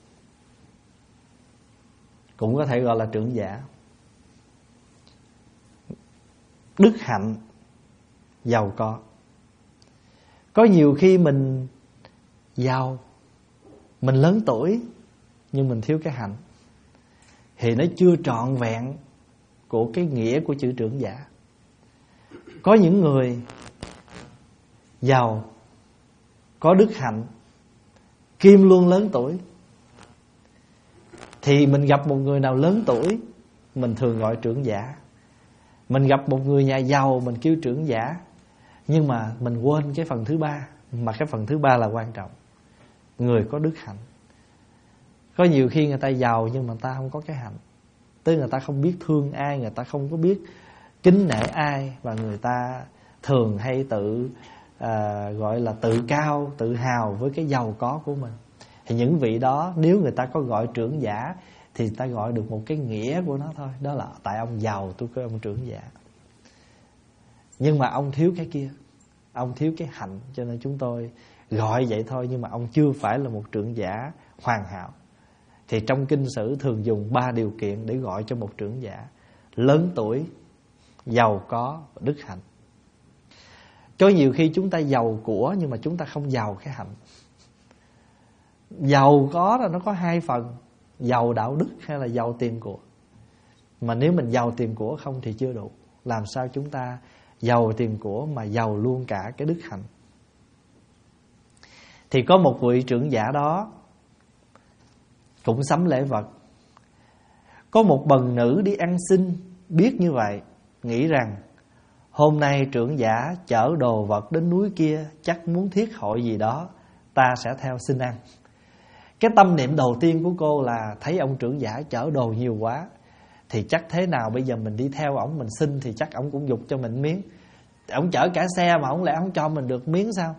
cũng có thể gọi là trưởng giả. Đức hạnh, giàu có. Có nhiều khi mình giàu, mình lớn tuổi, nhưng mình thiếu cái hạnh, thì nó chưa trọn vẹn của cái nghĩa của chữ trưởng giả. Có những người giàu có đức hạnh, kim luôn lớn tuổi. Thì mình gặp một người nào lớn tuổi, mình thường gọi trưởng giả. Mình gặp một người nhà giàu, mình kêu trưởng giả. Nhưng mà mình quên cái phần thứ ba, mà cái phần thứ ba là quan trọng. Người có đức hạnh. Có nhiều khi người ta giàu nhưng mà người ta không có cái hạnh. Tức người ta không biết thương ai, người ta không có biết kính nể ai, và người ta thường hay tự à, gọi là tự cao, tự hào với cái giàu có của mình. Thì những vị đó nếu người ta có gọi trưởng giả thì người ta gọi được một cái nghĩa của nó thôi. Đó là tại ông giàu tôi kêu ông trưởng giả. Nhưng mà ông thiếu cái kia, ông thiếu cái hạnh, cho nên chúng tôi gọi vậy thôi. Nhưng mà ông chưa phải là một trưởng giả hoàn hảo. Thì trong kinh sử thường dùng ba điều kiện để gọi cho một trưởng giả: lớn tuổi, giàu có và đức hạnh. Cho nhiều khi chúng ta giàu của nhưng mà chúng ta không giàu cái hạnh. Giàu có là nó có hai phần: giàu đạo đức hay là giàu tiền của. Mà nếu mình giàu tiền của không thì chưa đủ. Làm sao chúng ta giàu tiền của mà giàu luôn cả cái đức hạnh. Thì có một vị trưởng giả đó cũng sắm lễ vật. Có một bần nữ đi ăn xin, biết như vậy, nghĩ rằng hôm nay trưởng giả chở đồ vật đến núi kia, chắc muốn thiết hội gì đó, ta sẽ theo xin ăn. Cái tâm niệm đầu tiên của cô là thấy ông trưởng giả chở đồ nhiều quá, thì chắc thế nào bây giờ mình đi theo ổng mình xin thì chắc ổng cũng giục cho mình miếng. Ổng chở cả xe mà ổng lẽ ổng cho mình được miếng sao?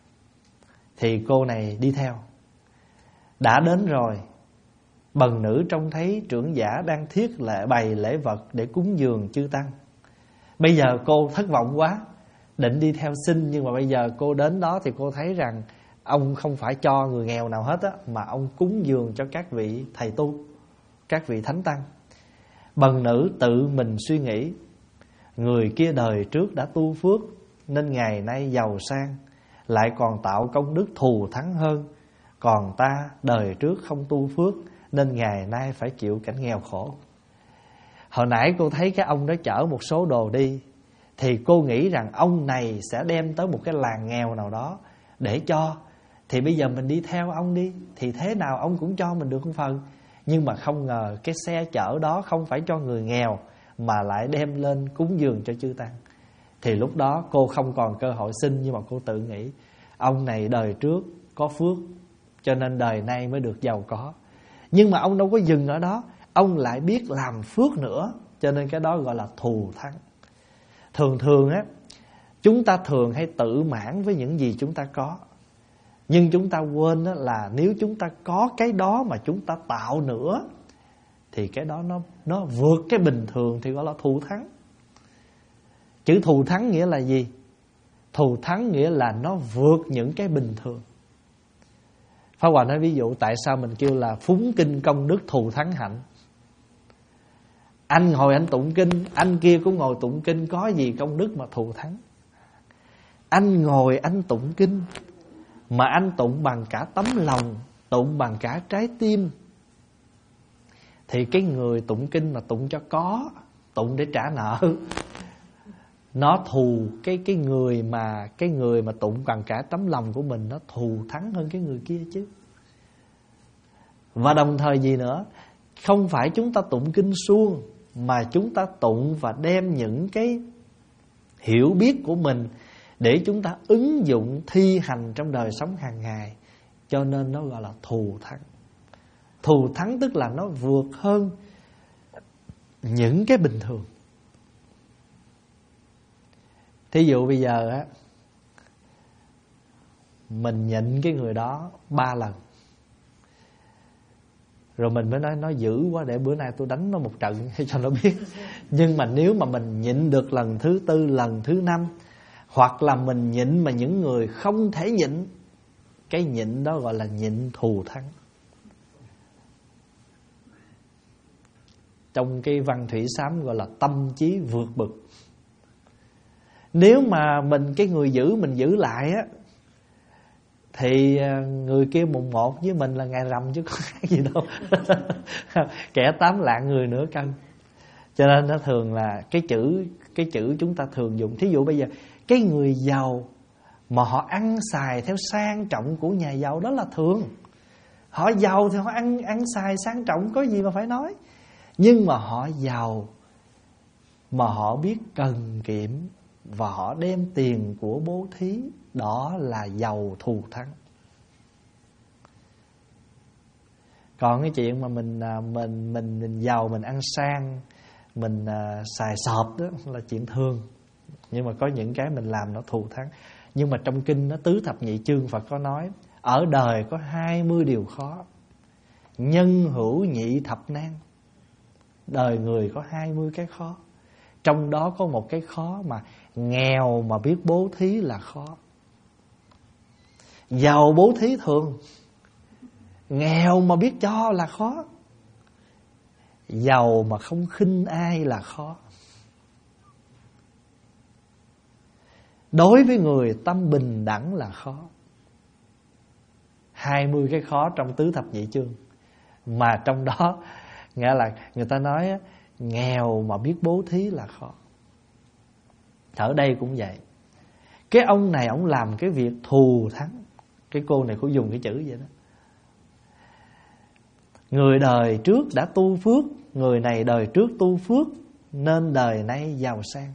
Thì cô này đi theo. Đã đến rồi, bần nữ trông thấy trưởng giả đang thiết lệ bày lễ vật để cúng dường chư tăng. Bây giờ cô thất vọng quá, định đi theo xin, nhưng mà bây giờ cô đến đó thì cô thấy rằng ông không phải cho người nghèo nào hết á, mà ông cúng dường cho các vị thầy tu, các vị thánh tăng. Bần nữ tự mình suy nghĩ, người kia đời trước đã tu phước nên ngày nay giàu sang, lại còn tạo công đức thù thắng hơn. Còn ta đời trước không tu phước nên ngày nay phải chịu cảnh nghèo khổ. Hồi nãy cô thấy cái ông đó chở một số đồ đi, thì cô nghĩ rằng ông này sẽ đem tới một cái làng nghèo nào đó để cho. Thì bây giờ mình đi theo ông đi, thì thế nào ông cũng cho mình được một phần. Nhưng mà không ngờ cái xe chở đó không phải cho người nghèo, mà lại đem lên cúng dường cho chư tăng. Thì lúc đó cô không còn cơ hội xin, nhưng mà cô tự nghĩ ông này đời trước có phước cho nên đời nay mới được giàu có. Nhưng mà ông đâu có dừng ở đó, ông lại biết làm phước nữa, cho nên cái đó gọi là thù thắng. Thường thường á, chúng ta thường hay tự mãn với những gì chúng ta có. Nhưng chúng ta quên đó là nếu chúng ta có cái đó mà chúng ta tạo nữa, thì cái đó nó, nó vượt cái bình thường, thì gọi là thù thắng. Chữ thù thắng nghĩa là gì? Thù thắng nghĩa là nó vượt những cái bình thường. Pháp Hòa nói ví dụ tại sao mình kêu là phúng kinh công đức thù thắng hạnh. Anh ngồi anh tụng kinh, anh kia cũng ngồi tụng kinh, có gì công đức mà thù thắng. Anh ngồi anh tụng kinh mà anh tụng bằng cả tấm lòng, tụng bằng cả trái tim, thì cái người tụng kinh mà tụng cho có, tụng để trả nợ, nó thù cái cái người mà cái người mà tụng bằng cả tấm lòng của mình, nó thù thắng hơn cái người kia chứ. Và đồng thời gì nữa, không phải chúng ta tụng kinh suông, mà chúng ta tụng và đem những cái hiểu biết của mình để chúng ta ứng dụng thi hành trong đời sống hàng ngày. Cho nên nó gọi là thù thắng. Thù thắng tức là nó vượt hơn những cái bình thường. Thí dụ bây giờ á, mình nhịn cái người đó ba lần, rồi mình mới nói nó dữ quá, để bữa nay tôi đánh nó một trận cho nó biết. Nhưng mà nếu mà mình nhịn được lần thứ tư, lần thứ năm, hoặc là mình nhịn mà những người không thể nhịn, cái nhịn đó gọi là nhịn thù thắng. Trong cái văn thủy sám gọi là tâm trí vượt bực. Nếu mà mình cái người giữ mình giữ lại á, thì người kia mùng một với mình là ngày rằm chứ có khác gì đâu. Kẻ tám lạng người nửa cân. Cho nên nó thường là cái chữ cái chữ chúng ta thường dùng. Thí dụ bây giờ cái người giàu mà họ ăn xài theo sang trọng của nhà giàu, đó là thường. Họ giàu thì họ ăn ăn xài sang trọng, có gì mà phải nói. Nhưng mà họ giàu mà họ biết cần kiệm và họ đem tiền của bố thí, đó là giàu thù thắng. Còn cái chuyện mà mình mình mình, mình giàu, mình ăn sang, mình uh, xài sọp, đó là chuyện thường. Nhưng mà có những cái mình làm nó thù thắng. Nhưng mà trong kinh nó tứ thập nhị chương Phật có nói, ở đời có hai mươi điều khó, nhân hữu nhị thập nan. Đời người có hai mươi cái khó, trong đó có một cái khó mà nghèo mà biết bố thí là khó. Giàu bố thí thường, nghèo mà biết cho là khó. Giàu mà không khinh ai là khó. Đối với người tâm bình đẳng là khó. Hai mươi cái khó trong tứ thập nhị chương. Mà trong đó nghĩa là người ta nói nghèo mà biết bố thí là khó. Ở đây cũng vậy. Cái ông này ông làm cái việc thù thắng. Cái cô này cô dùng cái chữ vậy đó. Người đời trước đã tu phước, người này đời trước tu phước nên đời nay giàu sang,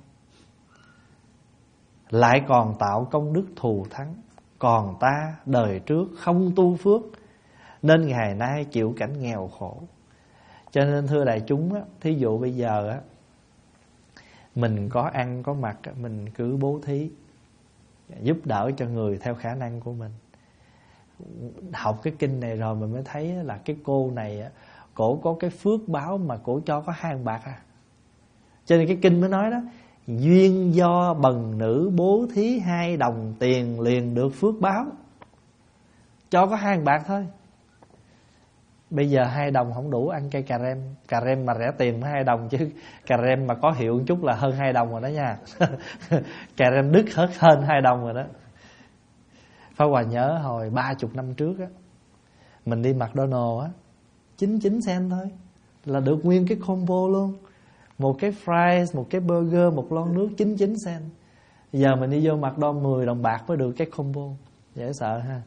lại còn tạo công đức thù thắng. Còn ta đời trước không tu phước nên ngày nay chịu cảnh nghèo khổ. Cho nên thưa đại chúng á, thí dụ bây giờ á, mình có ăn có mặc, mình cứ bố thí, giúp đỡ cho người theo khả năng của mình. Học cái kinh này rồi mình mới thấy là cái cô này á, cổ có cái phước báo mà cổ cho có hai bạc à. Cho nên cái kinh mới nói đó, duyên do bần nữ bố thí hai đồng tiền liền được phước báo. Cho có hai bạc thôi. Bây giờ hai đồng không đủ ăn cây cà rem. Cà rem mà rẻ tiền mới hai đồng, chứ cà rem mà có hiệu một chút là hơn hai đồng rồi đó nha. Cà rem đứt hết hơn hai đồng rồi đó. Pháp Hòa nhớ hồi ba chục năm trước á, mình đi McDonald's á, chín mươi chín cent thôi là được nguyên cái combo luôn. Một cái fries, một cái burger, một lon nước chín mươi chín cent. Giờ mình đi vô McDonald's mười đồng bạc mới được cái combo. Dễ sợ ha.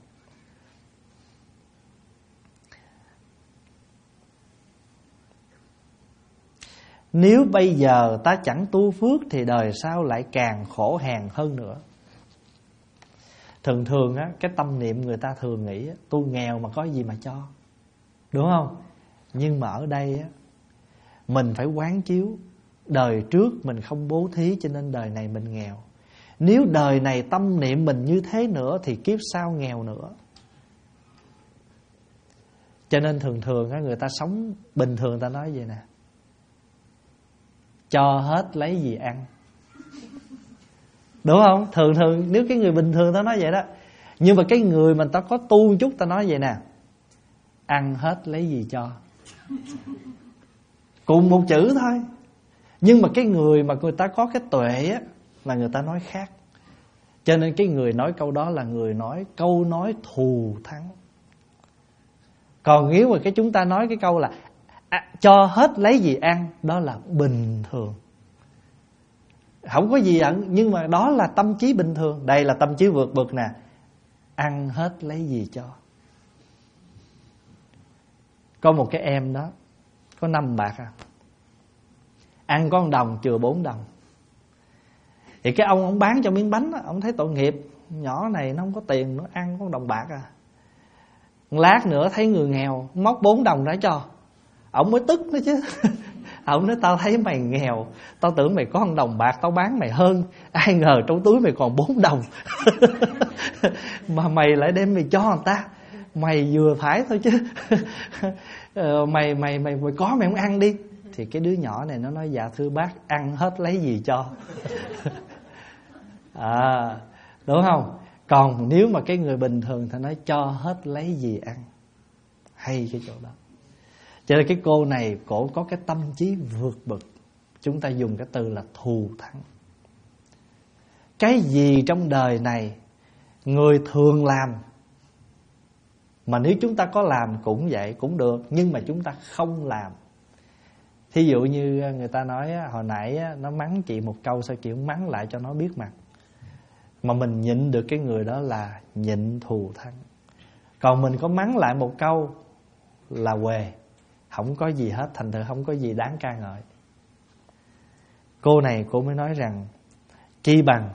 Nếu bây giờ ta chẳng tu phước thì đời sau lại càng khổ hèn hơn nữa. Thường thường á, cái tâm niệm người ta thường nghĩ á, tôi nghèo mà có gì mà cho, đúng không? Nhưng mà ở đây á, mình phải quán chiếu đời trước mình không bố thí cho nên đời này mình nghèo. Nếu đời này tâm niệm mình như thế nữa thì kiếp sau nghèo nữa. Cho nên thường thường á, người ta sống bình thường ta nói vậy nè, cho hết lấy gì ăn, đúng không? Thường thường nếu cái người bình thường ta nói vậy đó. Nhưng mà cái người mà ta có tu một chút ta nói vậy nè, ăn hết lấy gì cho. Cùng một chữ thôi. Nhưng mà cái người mà người ta có cái tuệ á, là người ta nói khác. Cho nên cái người nói câu đó là người nói câu nói thù thắng. Còn nếu mà cái chúng ta nói cái câu là à, cho hết lấy gì ăn, đó là bình thường, không có gì ẩn. Nhưng mà đó là tâm trí bình thường. Đây là tâm trí vượt bậc nè, ăn hết lấy gì cho. Có một cái em đó có năm bạc à, ăn có một đồng chừa bốn đồng. Thì cái ông ông bán cho miếng bánh đó, ông thấy tội nghiệp, nhỏ này nó không có tiền, nó ăn có một đồng bạc à. Lát nữa thấy người nghèo móc bốn đồng ra cho, ông mới tức nữa chứ. Ông nói tao thấy mày nghèo, tao tưởng mày có một đồng bạc, tao bán mày hơn, ai ngờ trong túi mày còn bốn đồng. Mà mày lại đem mày cho người ta, mày vừa phải thôi chứ. mày, mày mày mày có mày không ăn đi. Thì cái đứa nhỏ này nó nói dạ thưa bác, ăn hết lấy gì cho. À, đúng không? Còn nếu mà cái người bình thường thì nói cho hết lấy gì ăn. Hay cái chỗ đó. Cho nên cái cô này cổ có cái tâm trí vượt bậc. Chúng ta dùng cái từ là thù thắng. Cái gì trong đời này người thường làm, mà nếu chúng ta có làm cũng vậy, cũng được, nhưng mà chúng ta không làm. Thí dụ như người ta nói hồi nãy nó mắng chị một câu, sao chị cũng mắng lại cho nó biết mặt. mà mình nhịn được cái người đó là nhịn thù thắng. Còn mình có mắng lại một câu là huề, không có gì hết, thành thử không có gì đáng ca ngợi. Cô này cô mới nói rằng chi bằng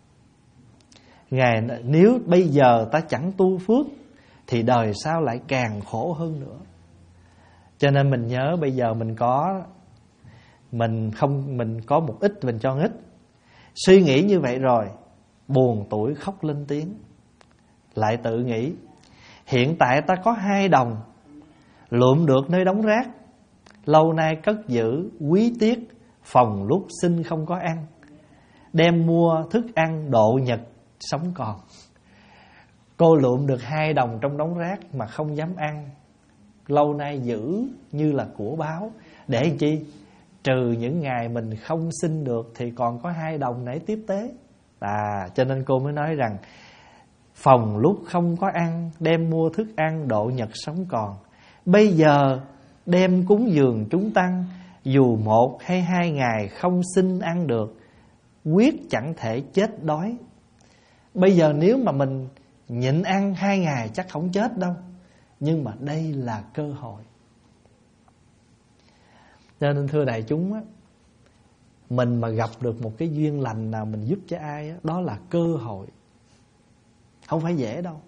Ngài, nếu bây giờ ta chẳng tu phước thì đời sau lại càng khổ hơn nữa. Cho nên mình nhớ bây giờ mình có Mình không Mình có một ít mình cho ít. Suy nghĩ như vậy rồi, buồn tủi khóc lên tiếng. Lại tự nghĩ, hiện tại ta có hai đồng, lượm được nơi đống rác, lâu nay cất giữ quý tiếc, phòng lúc xin không có ăn, đem mua thức ăn độ nhật sống còn. Cô lượm được hai đồng trong đống rác mà không dám ăn, lâu nay giữ như là của báo. Để chi? Trừ những ngày mình không xin được thì còn có hai đồng để tiếp tế. À, cho nên cô mới nói rằng phòng lúc không có ăn, đem mua thức ăn độ nhật sống còn. Bây giờ đem cúng dường chúng tăng, dù một hay hai ngày không xin ăn được, quyết chẳng thể chết đói. Bây giờ nếu mà mình nhịn ăn hai ngày chắc không chết đâu, nhưng mà đây là cơ hội. Cho nên thưa đại chúng á, mình mà gặp được một cái duyên lành nào mình giúp cho ai á, đó là cơ hội, không phải dễ đâu.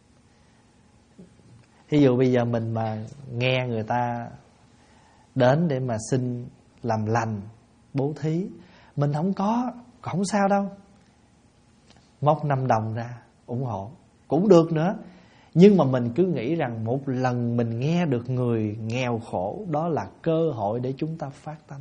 Ví dụ bây giờ mình mà nghe người ta đến để mà xin làm lành, bố thí, mình không có, không sao đâu, móc năm đồng ra ủng hộ cũng được nữa. Nhưng mà mình cứ nghĩ rằng một lần mình nghe được người nghèo khổ, đó là cơ hội để chúng ta phát tâm.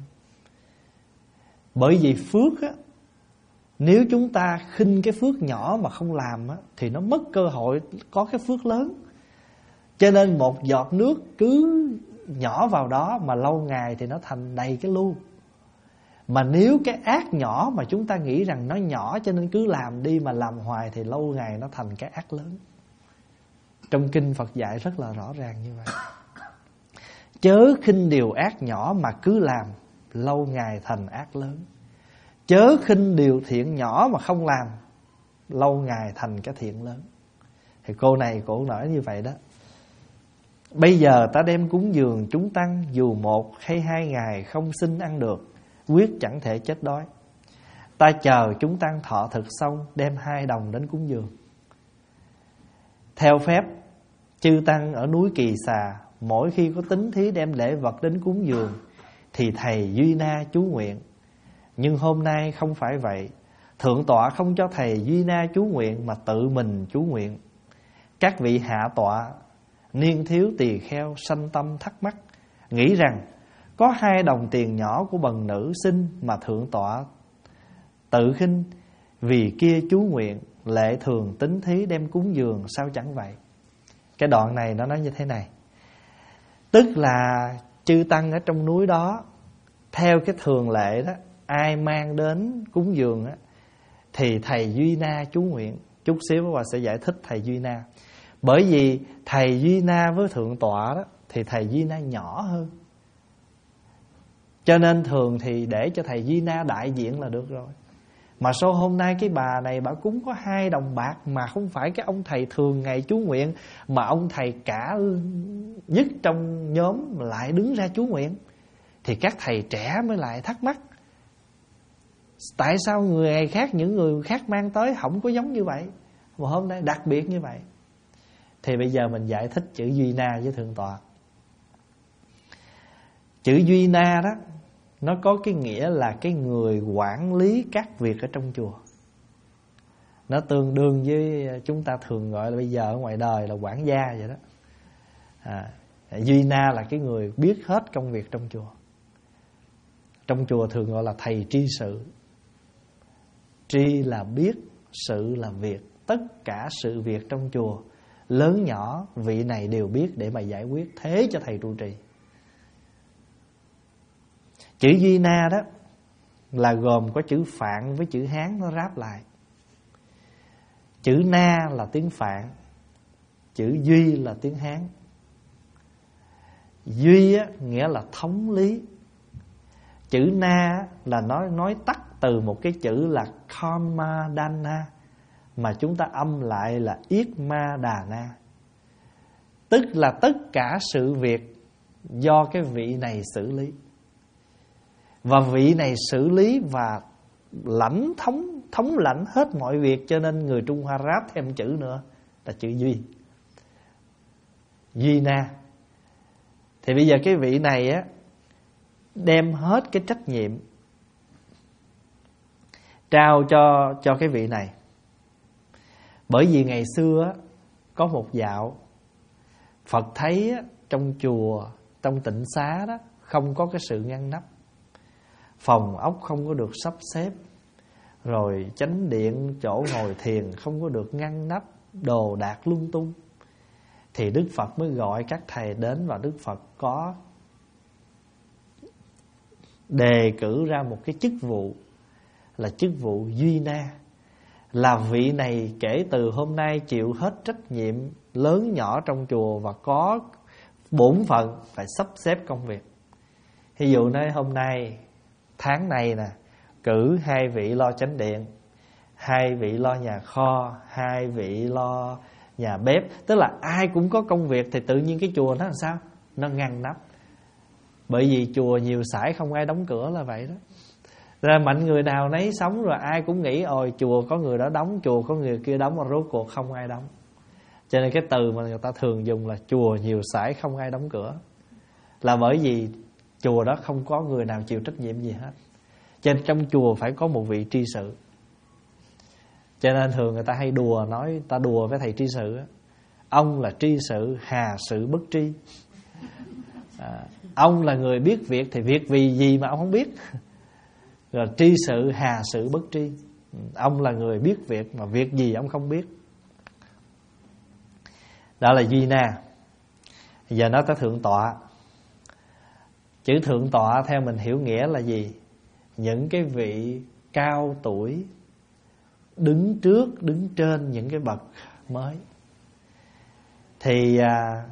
Bởi vì phước á, nếu chúng ta khinh cái phước nhỏ mà không làm á, thì nó mất cơ hội có cái phước lớn. Cho nên một giọt nước cứ nhỏ vào đó mà lâu ngày thì nó thành đầy cái lu. Mà nếu cái ác nhỏ mà chúng ta nghĩ rằng nó nhỏ cho nên cứ làm đi mà làm hoài, thì lâu ngày nó thành cái ác lớn. Trong kinh Phật dạy rất là rõ ràng như vậy. Chớ khinh điều ác nhỏ mà cứ làm, lâu ngày thành ác lớn. Chớ khinh điều thiện nhỏ mà không làm, lâu ngày thành cái thiện lớn. Thì cô này cổ nói như vậy đó. Bây giờ ta đem cúng dường chúng tăng, dù một hay hai ngày không xin ăn được, quyết chẳng thể chết đói. Ta chờ chúng tăng thọ thực xong, đem hai đồng đến cúng dường. Theo phép, chư tăng ở núi Kỳ Xà, mỗi khi có tín thí đem lễ vật đến cúng dường, thì thầy Duy Na chú nguyện. Nhưng hôm nay không phải vậy. Thượng tọa không cho thầy Duy Na chú nguyện, mà tự mình chú nguyện. Các vị hạ tọa niên thiếu tỳ kheo sanh tâm thắc mắc, nghĩ rằng có hai đồng tiền nhỏ của bần nữ xin mà thượng tọa tự khinh, vì kia chú nguyện, lệ thường tín thí đem cúng dường, sao chẳng vậy? Cái đoạn này nó nói như thế này. Tức là chư tăng ở trong núi đó, theo cái thường lệ đó, ai mang đến cúng dường á, thì thầy Duy Na chú nguyện. Chút xíu bà sẽ giải thích thầy Duy Na. Bởi vì thầy Duy Na với thượng tọa đó, thì thầy Duy Na nhỏ hơn, cho nên thường thì để cho thầy Duy Na đại diện là được rồi. Mà số hôm nay cái bà này bà cúng có hai đồng bạc, mà không phải cái ông thầy thường ngày chú nguyện, mà ông thầy cả nhất trong nhóm lại đứng ra chú nguyện. Thì các thầy trẻ mới lại thắc mắc, tại sao người khác, những người khác mang tới không có giống như vậy, mà hôm nay đặc biệt như vậy? Thì bây giờ mình giải thích chữ Duy Na với thượng tọa. Chữ Duy Na đó, nó có cái nghĩa là cái người quản lý các việc ở trong chùa. Nó tương đương với chúng ta thường gọi là bây giờ ở ngoài đời là quản gia vậy đó. à, Duy Na là cái người biết hết công việc trong chùa. Trong chùa thường gọi là thầy tri sự. Tri là biết, sự là việc. Tất cả sự việc trong chùa, lớn nhỏ, vị này đều biết để mà giải quyết, thế cho thầy trụ trì. Chữ Duy Na đó là gồm có chữ Phạn với chữ Hán nó ráp lại. Chữ Na là tiếng Phạn, chữ Duy là tiếng Hán. Duy á, nghĩa là thống lý. Chữ Na là nói nói tắt từ một cái chữ là Karmadana. mà chúng ta âm lại là Yết Ma Đà Na. Tức là tất cả sự việc do cái vị này xử lý. Và vị này xử lý và lãnh thống thống lãnh hết mọi việc, cho nên người Trung Hoa ráp thêm chữ nữa là chữ Duy. Duy Na. Thì bây giờ cái vị này á đem hết cái trách nhiệm trao cho cho cái vị này. Bởi vì ngày xưa á, có một dạo Phật thấy á, trong chùa, trong tịnh xá đó không có cái sự ngăn nắp, phòng ốc không có được sắp xếp, rồi chánh điện chỗ ngồi thiền không có được ngăn nắp, đồ đạc lung tung, thì Đức Phật mới gọi các thầy đến, và Đức Phật có đề cử ra một cái chức vụ là chức vụ Duy Na. Là vị này kể từ hôm nay chịu hết trách nhiệm lớn nhỏ trong chùa và có bổn phận phải sắp xếp công việc. Ví dụ nói hôm nay, tháng này nè, cử hai vị lo chánh điện, hai vị lo nhà kho, hai vị lo nhà bếp. Tức là ai cũng có công việc, thì tự nhiên cái chùa nó làm sao? Nó ngăn nắp. Bởi vì chùa nhiều sải không ai đóng cửa là vậy đó. Ra mạnh người nào nấy sống, rồi ai cũng nghĩ ôi chùa có người đó đóng, chùa có người kia đóng, mà rốt cuộc không ai đóng. Cho nên cái từ mà người ta thường dùng là chùa nhiều sải không ai đóng cửa, là bởi vì chùa đó không có người nào chịu trách nhiệm gì hết. Cho nên trong chùa phải có một vị tri sự. Cho nên thường người ta hay đùa, nói ta đùa với thầy tri sự á, ông là tri sự, hà sự bất tri. à, Ông là người biết việc, thì việc vì gì mà ông không biết. Rồi tri sự, hà sự bất tri. Ông là người biết việc, mà việc gì ông không biết. Đó là Duy Na. Giờ nói tới thượng tọa. Chữ thượng tọa theo mình hiểu nghĩa là gì? Những cái vị cao tuổi, đứng trước, đứng trên những cái bậc mới. Thì à,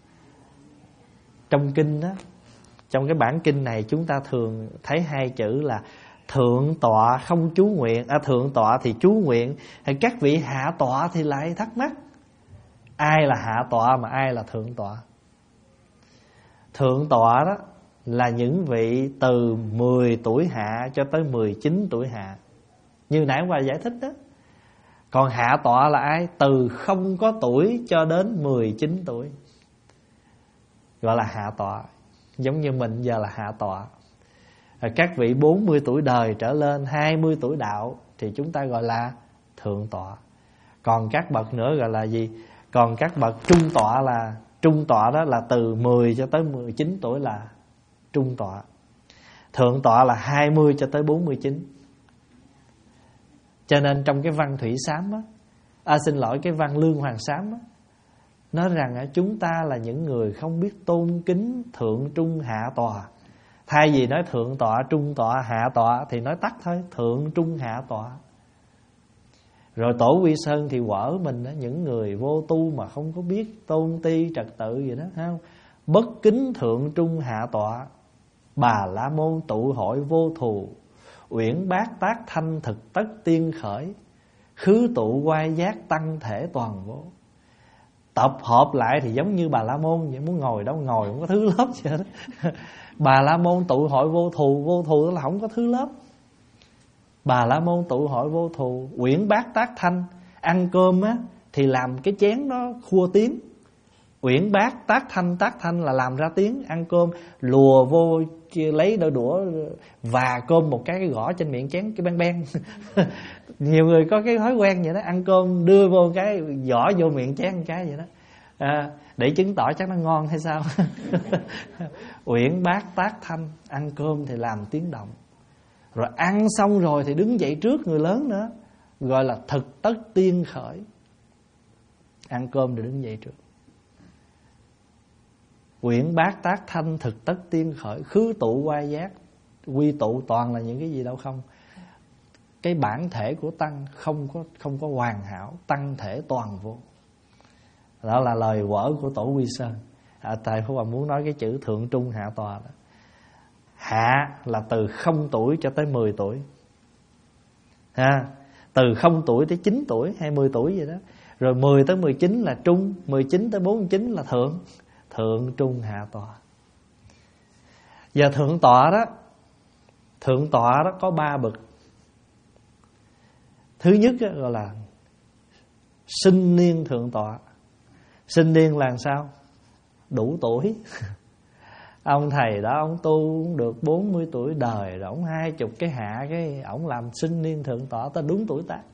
trong kinh đó, trong cái bản kinh này chúng ta thường thấy hai chữ là thượng tọa không chú nguyện. À, thượng tọa thì chú nguyện, hay các vị hạ tọa thì lại thắc mắc ai là hạ tọa mà ai là thượng tọa. Thượng tọa đó là những vị từ mười tuổi hạ cho tới mười chín tuổi hạ, như nãy qua giải thích đó. Còn hạ tọa là ai? Từ không có tuổi cho đến mười chín tuổi, gọi là hạ tọa. Giống như mình giờ là hạ tọa. Các vị bốn mươi tuổi đời trở lên, hai mươi tuổi đạo thì chúng ta gọi là thượng tọa. Còn các bậc nữa gọi là gì? Còn các bậc trung tọa là trung tọa đó là từ mười cho tới mười chín tuổi là trung tọa. Thượng tọa là hai mươi cho tới bốn mươi chín. Cho nên trong cái văn Thủy Sám á, à, xin lỗi cái văn Lương Hoàng Sám á, nói rằng chúng ta là những người không biết tôn kính thượng trung hạ tọa. Thay vì nói thượng tọa, trung tọa, hạ tọa thì nói tắt thôi, thượng trung hạ tọa. Rồi Tổ Quy Sơn thì quở mình đó, những người vô tu mà không có biết tôn ti trật tự gì đó, không? Bất kính thượng trung hạ tọa, Bà La Môn tụ hội vô thù, uyển bát tác thanh thực tất tiên khởi, khứ tụ quay giác tăng thể toàn vô. Tập hợp lại thì giống như Bà La Môn vậy, muốn ngồi đâu ngồi, không có thứ lớp gì hết. Bà La Môn tụ hội vô thù, vô thù tức là không có thứ lớp. Bà La Môn tụ hội vô thù, uyển bát tác thanh. Ăn cơm á thì làm cái chén nó khua tiếng. Uyển bát tác thanh, tác thanh là làm ra tiếng. Ăn cơm lùa vô, lấy đôi đũa và cơm một cái, cái gõ trên miệng chén cái beng beng. Nhiều người có cái thói quen vậy đó, ăn cơm đưa vô cái gõ vô miệng chén một cái vậy đó, à, để chứng tỏ chắc nó ngon hay sao. Uyển bát tác thanh, ăn cơm thì làm tiếng động. Rồi ăn xong rồi thì đứng dậy trước người lớn nữa, gọi là thực tất tiên khởi. Ăn cơm thì đứng dậy trước. Uyển bát tác thanh, thực tất tiên khởi, khứ tụ quay giác. Quy tụ toàn là những cái gì đâu không. Cái bản thể của tăng không có không có hoàn hảo, tăng thể toàn vô. Đó là lời quở của Tổ Quy Sơn. À, thầy Phú Hoàng muốn nói cái chữ thượng trung hạ tọa đó. Hạ là từ không tuổi cho tới mười tuổi, ha. Từ không tuổi tới chín tuổi hay mười tuổi vậy đó. Rồi mười tới mười chín là trung, mười chín tới bốn mươi chín là thượng. Thượng, trung, hạ tọa. Giờ thượng tọa đó, thượng tọa đó có ba bậc. Thứ nhất đó, gọi là sinh niên thượng tọa. Sinh niên là sao? Đủ tuổi. Ông thầy đó ông tu được bốn mươi tuổi đời rồi, ông hai chục cái hạ, cái ông làm sinh niên thượng tọa, ta đúng tuổi tác.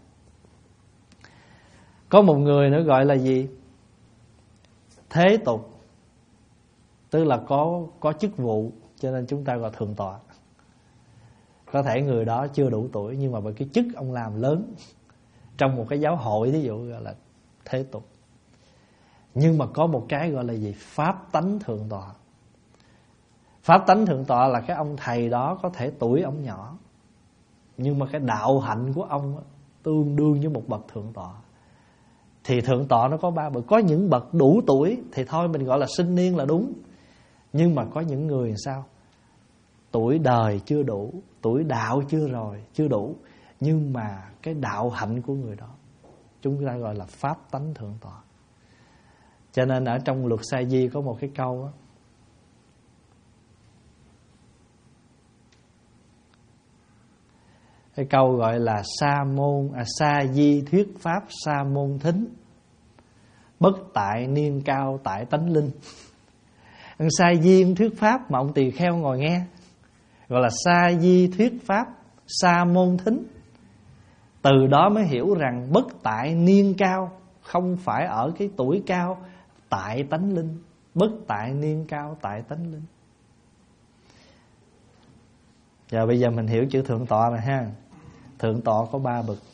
Có một người nữa gọi là gì? Thế tục. Tức là có có chức vụ, cho nên chúng ta gọi thượng tọa. Có thể người đó chưa đủ tuổi, nhưng mà bởi cái chức ông làm lớn trong một cái giáo hội, ví dụ gọi là thế tục. Nhưng mà có một cái gọi là gì? Pháp tánh thượng tọa. Pháp tánh thượng tọa là cái ông thầy đó có thể tuổi ông nhỏ, nhưng mà cái đạo hạnh của ông tương đương với một bậc thượng tọa. Thì thượng tọa nó có ba bậc. Có những bậc đủ tuổi thì thôi mình gọi là sinh niên là đúng. Nhưng mà có những người sao? Tuổi đời chưa đủ, tuổi đạo chưa rồi, chưa đủ, nhưng mà cái đạo hạnh của người đó chúng ta gọi là pháp tánh thượng tọa. Cho nên ở trong luật Sa Di có một cái câu đó, cái câu gọi là sa môn à, sa di thuyết pháp sa môn thính, bất tại niên cao tại tánh linh. Ông sa di thuyết pháp mà ông tỳ kheo ngồi nghe, gọi là sa di thuyết pháp sa môn thính. Từ đó mới hiểu rằng bất tại niên cao không phải ở cái tuổi cao, tại tánh linh. Bất tại niên cao tại tánh linh. Giờ bây giờ mình hiểu chữ thượng tọa rồi ha. Thượng tọa có ba bậc.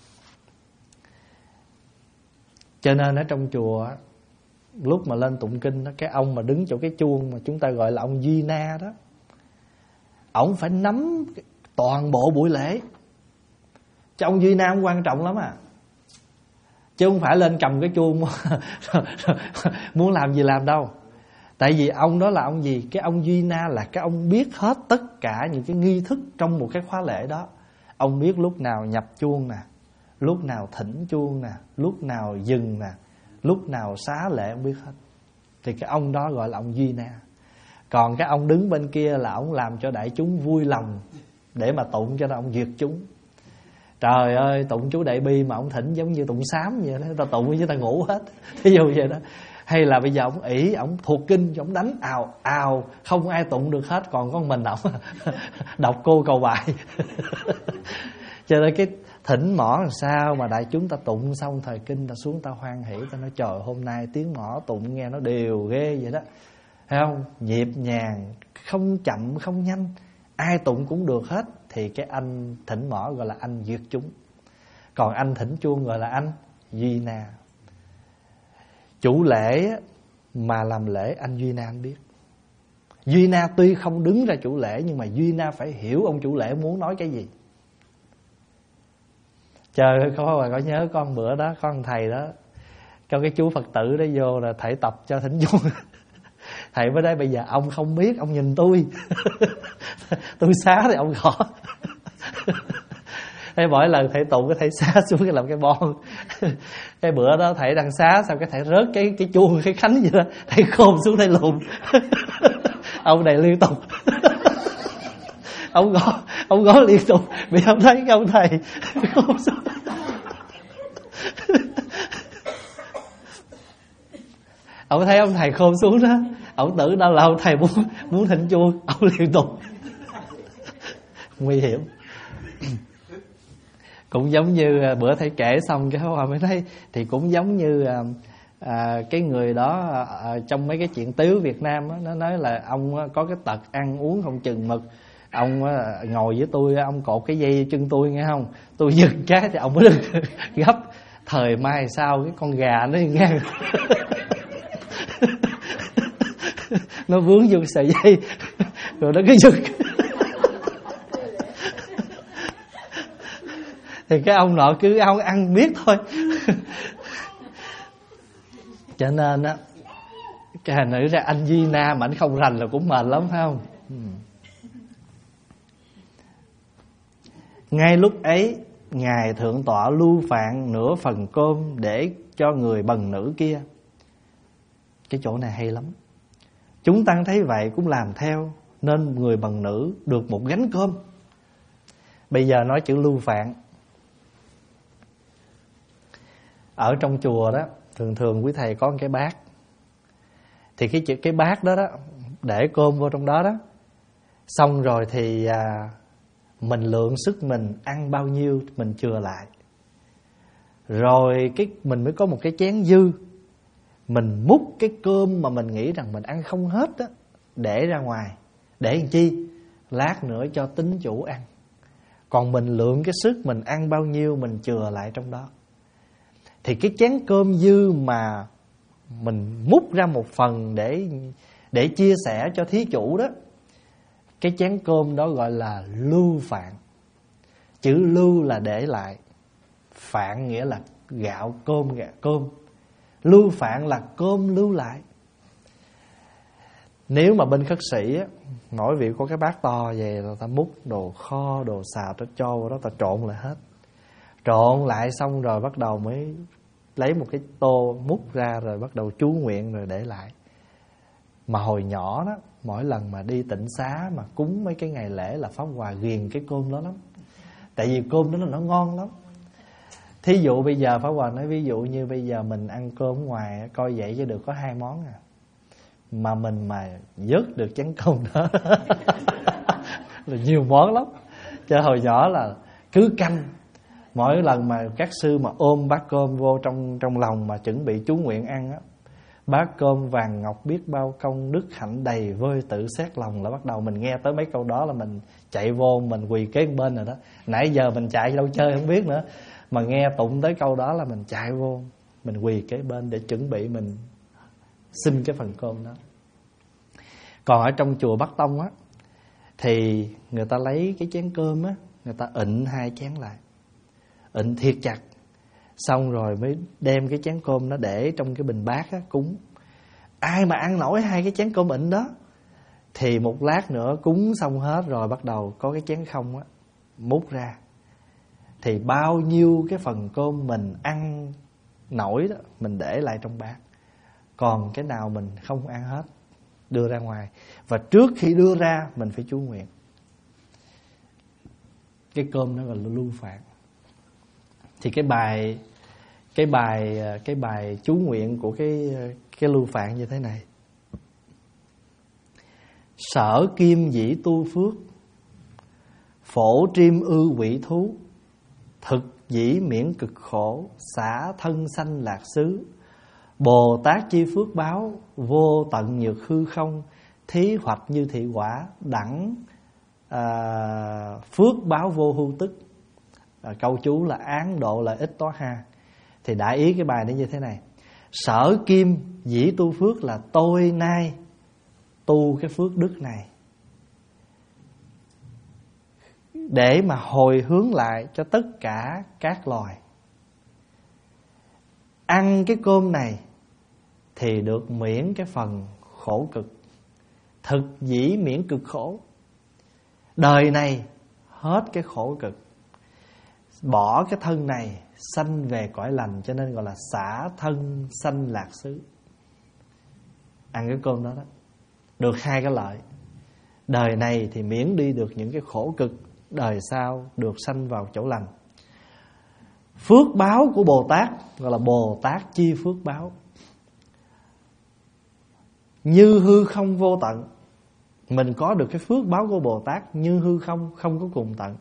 Cho nên ở trong chùa, lúc mà lên tụng kinh đó, cái ông mà đứng chỗ cái chuông mà chúng ta gọi là ông Duy Na đó, ổng phải nắm toàn bộ buổi lễ. Chứ ông Duy Na ông quan trọng lắm à, chứ không phải lên cầm cái chuông muốn làm gì làm đâu. Tại vì ông đó là ông gì? Cái ông Duy Na là cái ông biết hết tất cả những cái nghi thức trong một cái khóa lễ đó. Ông biết lúc nào nhập chuông nè, lúc nào thỉnh chuông nè, lúc nào dừng nè, lúc nào xá lễ, ông biết hết. Thì cái ông đó gọi là ông Duy Na. Còn cái ông đứng bên kia là ông làm cho đại chúng vui lòng để mà tụng, cho nên ông duyệt chúng. Trời ơi, tụng chú Đại Bi mà ông thỉnh giống như tụng sám vậy đó, ta tụng với ta ngủ hết. Thí dụ vậy đó. Hay là bây giờ ông ỷ, ông thuộc kinh, ông đánh ào ào, không ai tụng được hết, còn có mình ông đọc cô cầu bài. Cho nên cái thỉnh mỏ làm sao mà đại chúng ta tụng xong thời kinh, ta xuống ta hoan hỷ, ta nói trời hôm nay tiếng mỏ tụng nghe nó đều ghê vậy đó. Thấy không? Nhịp nhàng, không chậm không nhanh, ai tụng cũng được hết. Thì cái anh thỉnh mỏ gọi là anh duyệt chúng. Còn anh thỉnh chuông gọi là anh Duy Na. Chủ lễ mà làm lễ anh Duy Na anh biết. Duy Na tuy không đứng ra chủ lễ, nhưng mà Duy Na phải hiểu ông chủ lễ muốn nói cái gì. Trời ơi, có có nhớ con bữa đó, con thầy đó, cho cái chú Phật tử đó vô là thầy tập cho thỉnh chuông. Thầy mới đây bây giờ ông không biết, ông nhìn tôi. Tôi xá thì ông gõ. Thế mỗi lần thầy tụng cái thầy xá xuống cái làm cái bon. Cái bữa đó thầy đang xá, xong cái thầy rớt cái cái chuông, cái khánh vậy đó, thầy khôn xuống thầy lùm. Ông này liên tục. Ông gõ, ông gõ liên tục, bị ông thấy cái ông thầy khôn xuống. Ông thấy ông thầy khôn xuống đó, ông tưởng đâu là ông thầy muốn muốn thỉnh chuông, ông liên tục. Nguy hiểm. Cũng giống như bữa thầy kể xong cái hôm mới thấy, thì cũng giống như à, cái người đó à, trong mấy cái chuyện tiếu Việt Nam đó, nó nói là ông có cái tật ăn uống không chừng mực. Ông à, ngồi với tôi, ông cột cái dây chân tôi nghe không, tôi giật cái thì ông mới được gấp. Thời mai sau cái con gà nó ngang. Nó vướng vô sợi dây rồi nó cứ giật. Thì cái ông nọ cứ ông ăn biết thôi. Cho nên á, cái hình nữ ra anh Duy Na mà anh không rành là cũng mệt lắm phải không? Ngay lúc ấy Ngài Thượng Tọa lưu phạn nửa phần cơm để cho người bần nữ kia. Cái chỗ này hay lắm. Chúng tăng thấy vậy cũng làm theo, nên người bần nữ được một gánh cơm. Bây giờ nói chữ lưu phạn. Ở trong chùa đó, thường thường quý thầy có một cái bát. Thì cái chữ cái bát đó đó, để cơm vô trong đó đó. Xong rồi thì à, mình lượng sức mình ăn bao nhiêu mình chừa lại. Rồi cái mình mới có một cái chén dư. Mình múc cái cơm mà mình nghĩ rằng mình ăn không hết đó, để ra ngoài. Để làm chi? Lát nữa cho tín chủ ăn. Còn mình lượng cái sức mình ăn bao nhiêu mình chừa lại trong đó. Thì cái chén cơm dư mà mình múc ra một phần để để chia sẻ cho thí chủ đó, cái chén cơm đó gọi là lưu phạn. Chữ lưu là để lại, phạn nghĩa là gạo cơm gạo cơm. Lưu phạn là cơm lưu lại. Nếu mà bên khất sĩ á, mỗi vị có cái bát to vậy, người ta múc đồ kho, đồ xào, ta cho vào đó, ta trộn lại hết. Trộn lại xong rồi bắt đầu mới lấy một cái tô múc ra, rồi bắt đầu chú nguyện rồi để lại. Mà hồi nhỏ đó, mỗi lần mà đi tịnh xá mà cúng mấy cái ngày lễ là Pháp Hòa ghiền cái cơm đó lắm. Tại vì cơm đó nó ngon lắm. Thí dụ bây giờ Pháp Hòa nói, ví dụ như bây giờ mình ăn cơm ngoài coi vậy chứ được có hai món à, mà mình mà vớt được chén cơm đó là nhiều món lắm. Chứ hồi nhỏ là cứ canh, mỗi lần mà các sư mà ôm bát cơm vô trong trong lòng mà chuẩn bị chú nguyện ăn á, bát cơm vàng ngọc biết bao công, đức hạnh đầy vơi tự xét lòng, là bắt đầu mình nghe tới mấy câu đó là mình chạy vô, mình quỳ kế bên rồi đó. Nãy giờ mình chạy đâu chơi không biết nữa, mà nghe tụng tới câu đó là mình chạy vô, mình quỳ kế bên để chuẩn bị mình xin cái phần cơm đó. Còn ở trong chùa Bắc Tông á, thì người ta lấy cái chén cơm á, người ta ịnh hai chén lại, ịnh thiệt chặt, xong rồi mới đem cái chén cơm nó để trong cái bình bát á, cúng. Ai mà ăn nổi hai cái chén cơm ịnh đó thì một lát nữa cúng xong hết rồi, bắt đầu có cái chén không á, múc ra. Thì bao nhiêu cái phần cơm mình ăn nổi đó, mình để lại trong bát. Còn cái nào mình không ăn hết, đưa ra ngoài. Và trước khi đưa ra mình phải chú nguyện. Cái cơm nó gọi là lưu phạn. Thì cái bài cái bài cái bài chú nguyện của cái cái lưu phạn như thế này: sở kim dĩ tu phước, phổ triêm ư quỷ thú, thực dĩ miễn cực khổ, xả thân sanh lạc xứ. Bồ Tát chi phước báo, vô tận nhược hư không, thí hoạch như thị quả, đẳng à, phước báo vô hưu tức. À, câu chú là án độ lợi ích toá ha. Thì đại ý cái bài này như thế này: sở kim dĩ tu phước là tôi nay tu cái phước đức này, để mà hồi hướng lại cho tất cả các loài. Ăn cái cơm này thì được miễn cái phần khổ cực, thực dĩ miễn cực khổ. Đời này hết cái khổ cực, bỏ cái thân này sanh về cõi lành, cho nên gọi là xả thân sanh lạc xứ. Ăn cái cơm đó đó được hai cái lợi. Đời này thì miễn đi được những cái khổ cực, đời sau được sanh vào chỗ lành. Phước báo của Bồ Tát gọi là Bồ Tát chi phước báo, như hư không vô tận. Mình có được cái phước báo của Bồ Tát như hư không, không có cùng tận.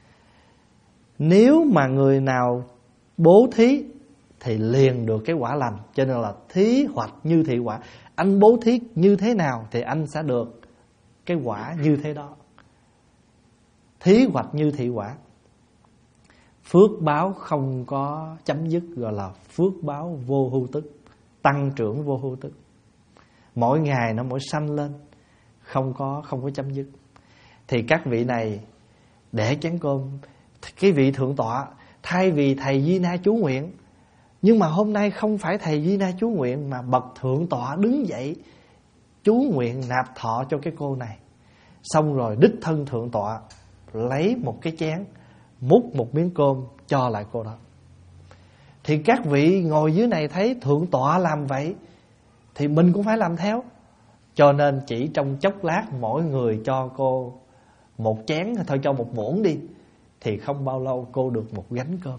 Nếu mà người nào bố thí thì liền được cái quả lành. Cho nên là thí hoạch như thị quả. Anh bố thí như thế nào thì anh sẽ được cái quả như thế đó. Thí hoạch như thị quả. Phước báo không có chấm dứt, gọi là phước báo vô hưu tức, tăng trưởng vô hưu tức. Mỗi ngày nó mỗi sanh lên, không có không có chấm dứt. Thì các vị này để chén cơm, cái vị thượng tọa thay vì thầy Di Na chú nguyện, nhưng mà hôm nay không phải thầy Di Na chú nguyện, mà bậc thượng tọa đứng dậy chú nguyện nạp thọ cho cái cô này. Xong rồi đích thân thượng tọa lấy một cái chén múc một miếng cơm cho lại cô đó. Thì các vị ngồi dưới này thấy thượng tọa làm vậy thì mình cũng phải làm theo. Cho nên chỉ trong chốc lát mỗi người cho cô một chén, thôi cho một muỗng đi, thì không bao lâu cô được một gánh cơm.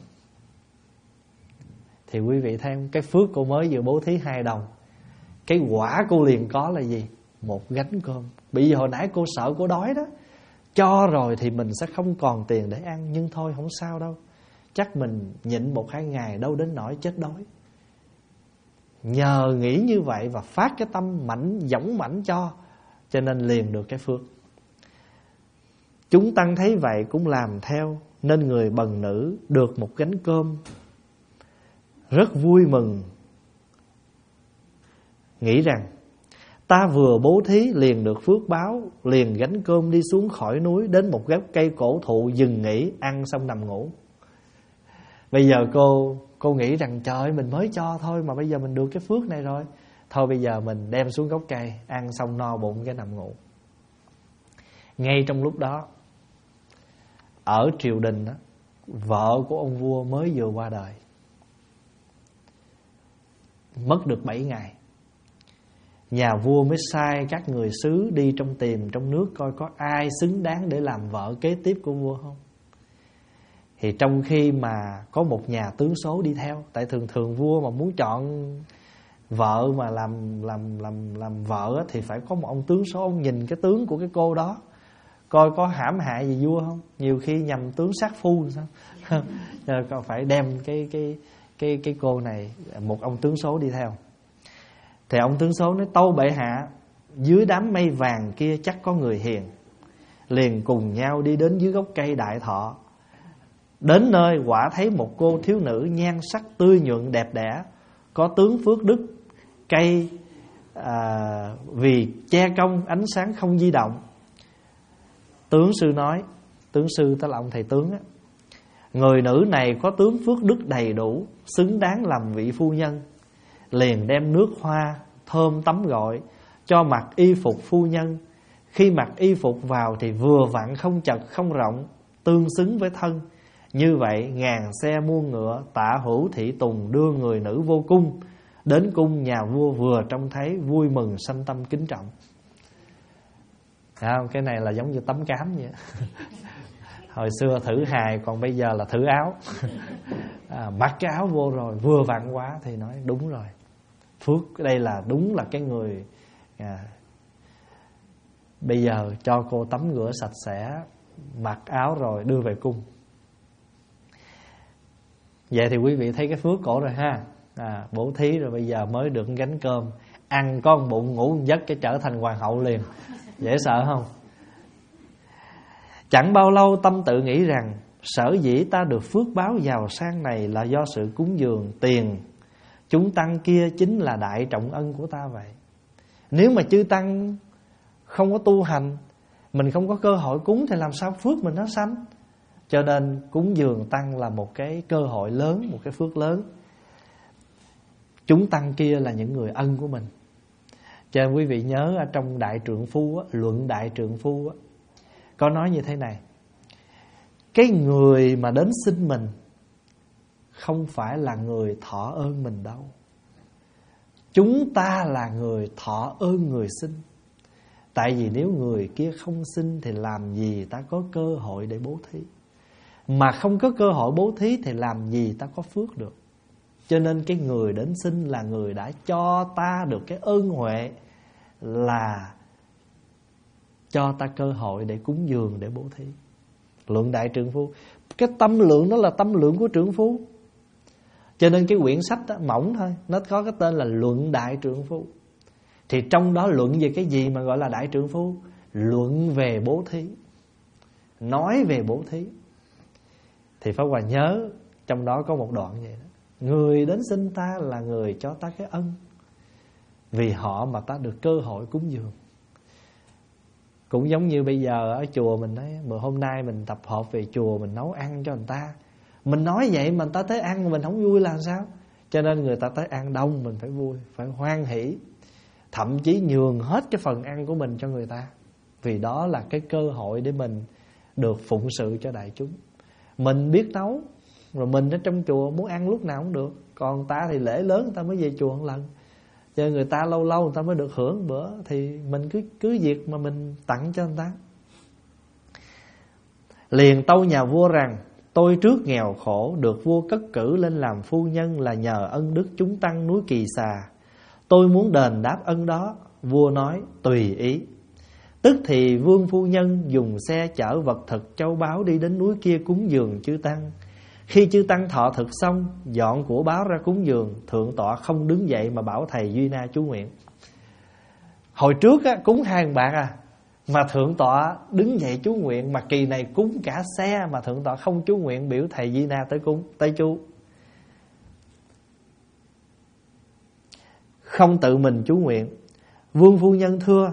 Thì quý vị thấy cái phước cô mới vừa bố thí hai đồng, cái quả cô liền có là gì? Một gánh cơm. Bởi vì hồi nãy cô sợ cô đói đó, cho rồi thì mình sẽ không còn tiền để ăn. Nhưng thôi không sao đâu, chắc mình nhịn một hai ngày, đâu đến nỗi chết đói. Nhờ nghĩ như vậy và phát cái tâm mạnh, dũng mãnh cho, cho nên liền được cái phước. Chúng tăng thấy vậy cũng làm theo, nên người bần nữ được một gánh cơm rất vui mừng, nghĩ rằng ta vừa bố thí liền được phước báo, liền gánh cơm đi xuống khỏi núi, đến một gốc cây cổ thụ dừng nghỉ, ăn xong nằm ngủ. Bây giờ cô cô nghĩ rằng trời ơi, mình mới cho thôi mà bây giờ mình được cái phước này rồi, thôi bây giờ mình đem xuống gốc cây, ăn xong no bụng cái nằm ngủ. Ngay trong lúc đó, ở triều đình đó, vợ của ông vua mới vừa qua đời, mất được bảy ngày. Nhà vua mới sai các người sứ đi trong tìm trong nước coi có ai xứng đáng để làm vợ kế tiếp của vua không. Thì trong khi mà có một nhà tướng số đi theo, tại thường thường vua mà muốn chọn vợ mà làm làm làm làm vợ thì phải có một ông tướng số, ông nhìn cái tướng của cái cô đó coi có hãm hại gì vua không. Nhiều khi nhầm tướng sát phu sao còn phải đem cái cái cái cái cô này, một ông tướng số đi theo. Thì ông tướng số nói: tâu bệ hạ, dưới đám mây vàng kia chắc có người hiền. Liền cùng nhau đi đến dưới gốc cây đại thọ. Đến nơi quả thấy một cô thiếu nữ nhan sắc tươi nhuận đẹp đẽ, có tướng phước đức. Cây à, vì che công ánh sáng không di động. Tướng sư nói, tướng sư tức là ông thầy tướng á, người nữ này có tướng phước đức đầy đủ, xứng đáng làm vị phu nhân. Liền đem nước hoa thơm tắm gội, cho mặc y phục phu nhân. Khi mặc y phục vào thì vừa vặn không chật không rộng, tương xứng với thân. Như vậy ngàn xe muôn ngựa, tạ hữu thị tùng đưa người nữ vô cung. Đến cung nhà vua vừa trông thấy, vui mừng sanh tâm kính trọng. À, cái này là giống như tấm cám vậy. Hồi xưa thử hài, còn bây giờ là thử áo. À, mặc cái áo vô rồi vừa vặn quá thì nói đúng rồi, phước đây là đúng là cái người à, bây giờ cho cô tắm rửa sạch sẽ, mặc áo rồi đưa về cung. Vậy thì quý vị thấy cái phước cổ rồi ha. À, bố thí rồi bây giờ mới được gánh cơm, ăn có một bụng ngủ một giấc cái trở thành hoàng hậu liền. Dễ sợ không? Chẳng bao lâu tâm tự nghĩ rằng sở dĩ ta được phước báo giàu sang này là do sự cúng dường tiền chúng tăng kia chính là đại trọng ân của ta vậy. Nếu mà chư tăng không có tu hành, mình không có cơ hội cúng thì làm sao phước mình nó sanh. Cho nên cúng dường tăng là một cái cơ hội lớn, một cái phước lớn. Chúng tăng kia là những người ân của mình. Cho nên quý vị nhớ ở trong Đại Trượng Phu á, luận Đại Trượng Phu á, có nói như thế này: cái người mà đến xin mình không phải là người thọ ơn mình đâu, chúng ta là người thọ ơn người xin. Tại vì nếu người kia không xin thì làm gì ta có cơ hội để bố thí. Mà không có cơ hội bố thí thì làm gì ta có phước được. Cho nên cái người đến xin là người đã cho ta được cái ơn huệ, là cho ta cơ hội để cúng dường, để bố thí. Luận Đại Trượng Phu, cái tâm lượng đó là tâm lượng của trượng phu. Cho nên cái quyển sách đó, mỏng thôi, nó có cái tên là Luận Đại Trượng Phu. Thì trong đó luận về cái gì mà gọi là Đại Trượng Phu? Luận về bố thí, nói về bố thí. Thì Pháp Hòa nhớ trong đó có một đoạn vậy đó: người đến xin ta là người cho ta cái ân, vì họ mà ta được cơ hội cúng dường. Cũng giống như bây giờ ở chùa mình nói, mà hôm nay mình tập hợp về chùa, mình nấu ăn cho người ta. Mình nói vậy mà người ta tới ăn mà mình không vui là sao? Cho nên người ta tới ăn đông mình phải vui, phải hoan hỷ, thậm chí nhường hết cái phần ăn của mình cho người ta. Vì đó là cái cơ hội để mình được phụng sự cho đại chúng. Mình biết nấu, rồi mình ở trong chùa muốn ăn lúc nào cũng được. Còn ta thì lễ lớn người ta mới về chùa một lần, cho người ta lâu lâu người ta mới được hưởng một bữa. Thì mình cứ cứ việc mà mình tặng cho người ta. Liền tâu nhà vua rằng: tôi trước nghèo khổ, được vua cất cử lên làm phu nhân là nhờ ân đức chúng tăng núi Kỳ Xà. Tôi muốn đền đáp ân đó. Vua nói: tùy ý. Tức thì vương phu nhân dùng xe chở vật thực châu báu đi đến núi kia cúng dường chư tăng. Khi chư tăng thọ thực xong, dọn của báo ra cúng dường, thượng tọa không đứng dậy mà bảo thầy Duy Na chú nguyện. Hồi trước á, cúng hai bạc à, mà thượng tọa đứng dậy chú nguyện. Mà kỳ này cúng cả xe mà thượng tọa không chú nguyện, biểu thầy Duy Na tới cúng, tới chú. Không tự mình chú nguyện. Vương phu nhân thưa: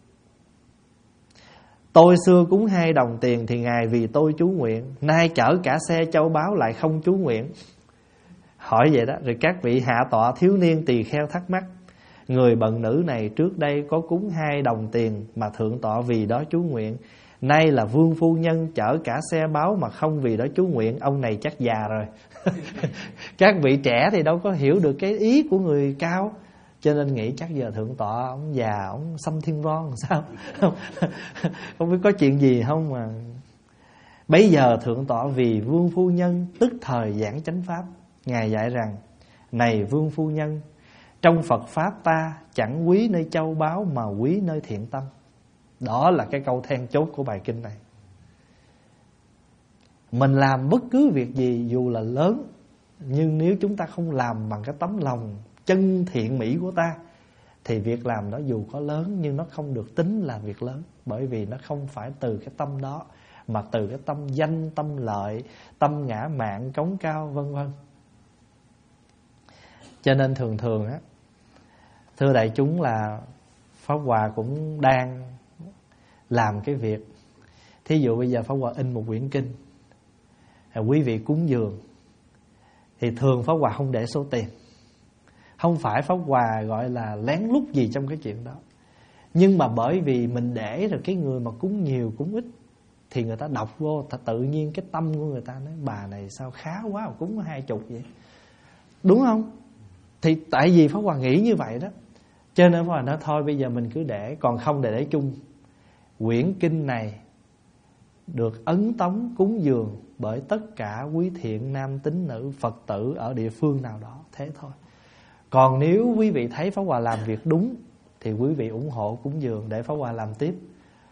tôi xưa cúng hai đồng tiền thì ngài vì tôi chú nguyện, nay chở cả xe châu báu lại không chú nguyện. Hỏi vậy đó. Rồi các vị hạ tọa thiếu niên tỳ kheo thắc mắc: người bần nữ này trước đây có cúng hai đồng tiền mà thượng tọa vì đó chú nguyện, nay là vương phu nhân chở cả xe báu mà không vì đó chú nguyện, ông này chắc già rồi. Các vị trẻ thì đâu có hiểu được cái ý của người cao, cho nên nghĩ chắc giờ thượng tọa ông già, ông xăm thiên ron làm sao. Không biết có chuyện gì không mà. Bấy giờ thượng tọa vì vương phu nhân tức thời giảng chánh pháp. Ngài dạy rằng: này vương phu nhân, trong Phật pháp ta chẳng quý nơi châu báu mà quý nơi thiện tâm. Đó là cái câu then chốt của bài kinh này. Mình làm bất cứ việc gì dù là lớn, nhưng nếu chúng ta không làm bằng cái tấm lòng chân thiện mỹ của ta, thì việc làm đó dù có lớn nhưng nó không được tính là việc lớn. Bởi vì nó không phải từ cái tâm đó, mà từ cái tâm danh, tâm lợi, tâm ngã mạn, cống cao vân vân. Cho nên thường thường á, thưa đại chúng, là Pháp Hòa cũng đang làm cái việc. Thí dụ bây giờ Pháp Hòa in một quyển kinh, quý vị cúng dường, thì thường Pháp Hòa không để số tiền. Không phải Pháp Hòa gọi là lén lút gì trong cái chuyện đó, nhưng mà bởi vì mình để rồi cái người mà cúng nhiều cúng ít thì người ta đọc vô, tự nhiên cái tâm của người ta nói: bà này sao khá quá mà cúng có hai chục vậy, đúng không? Thì tại vì Pháp Hòa nghĩ như vậy đó, cho nên Pháp Hòa nói thôi bây giờ mình cứ để. Còn không để để chung. Quyển kinh này được ấn tống cúng dường bởi tất cả quý thiện nam tín nữ Phật tử ở địa phương nào đó, thế thôi. Còn nếu quý vị thấy Pháp Hòa làm việc đúng thì quý vị ủng hộ cúng dường để Pháp Hòa làm tiếp.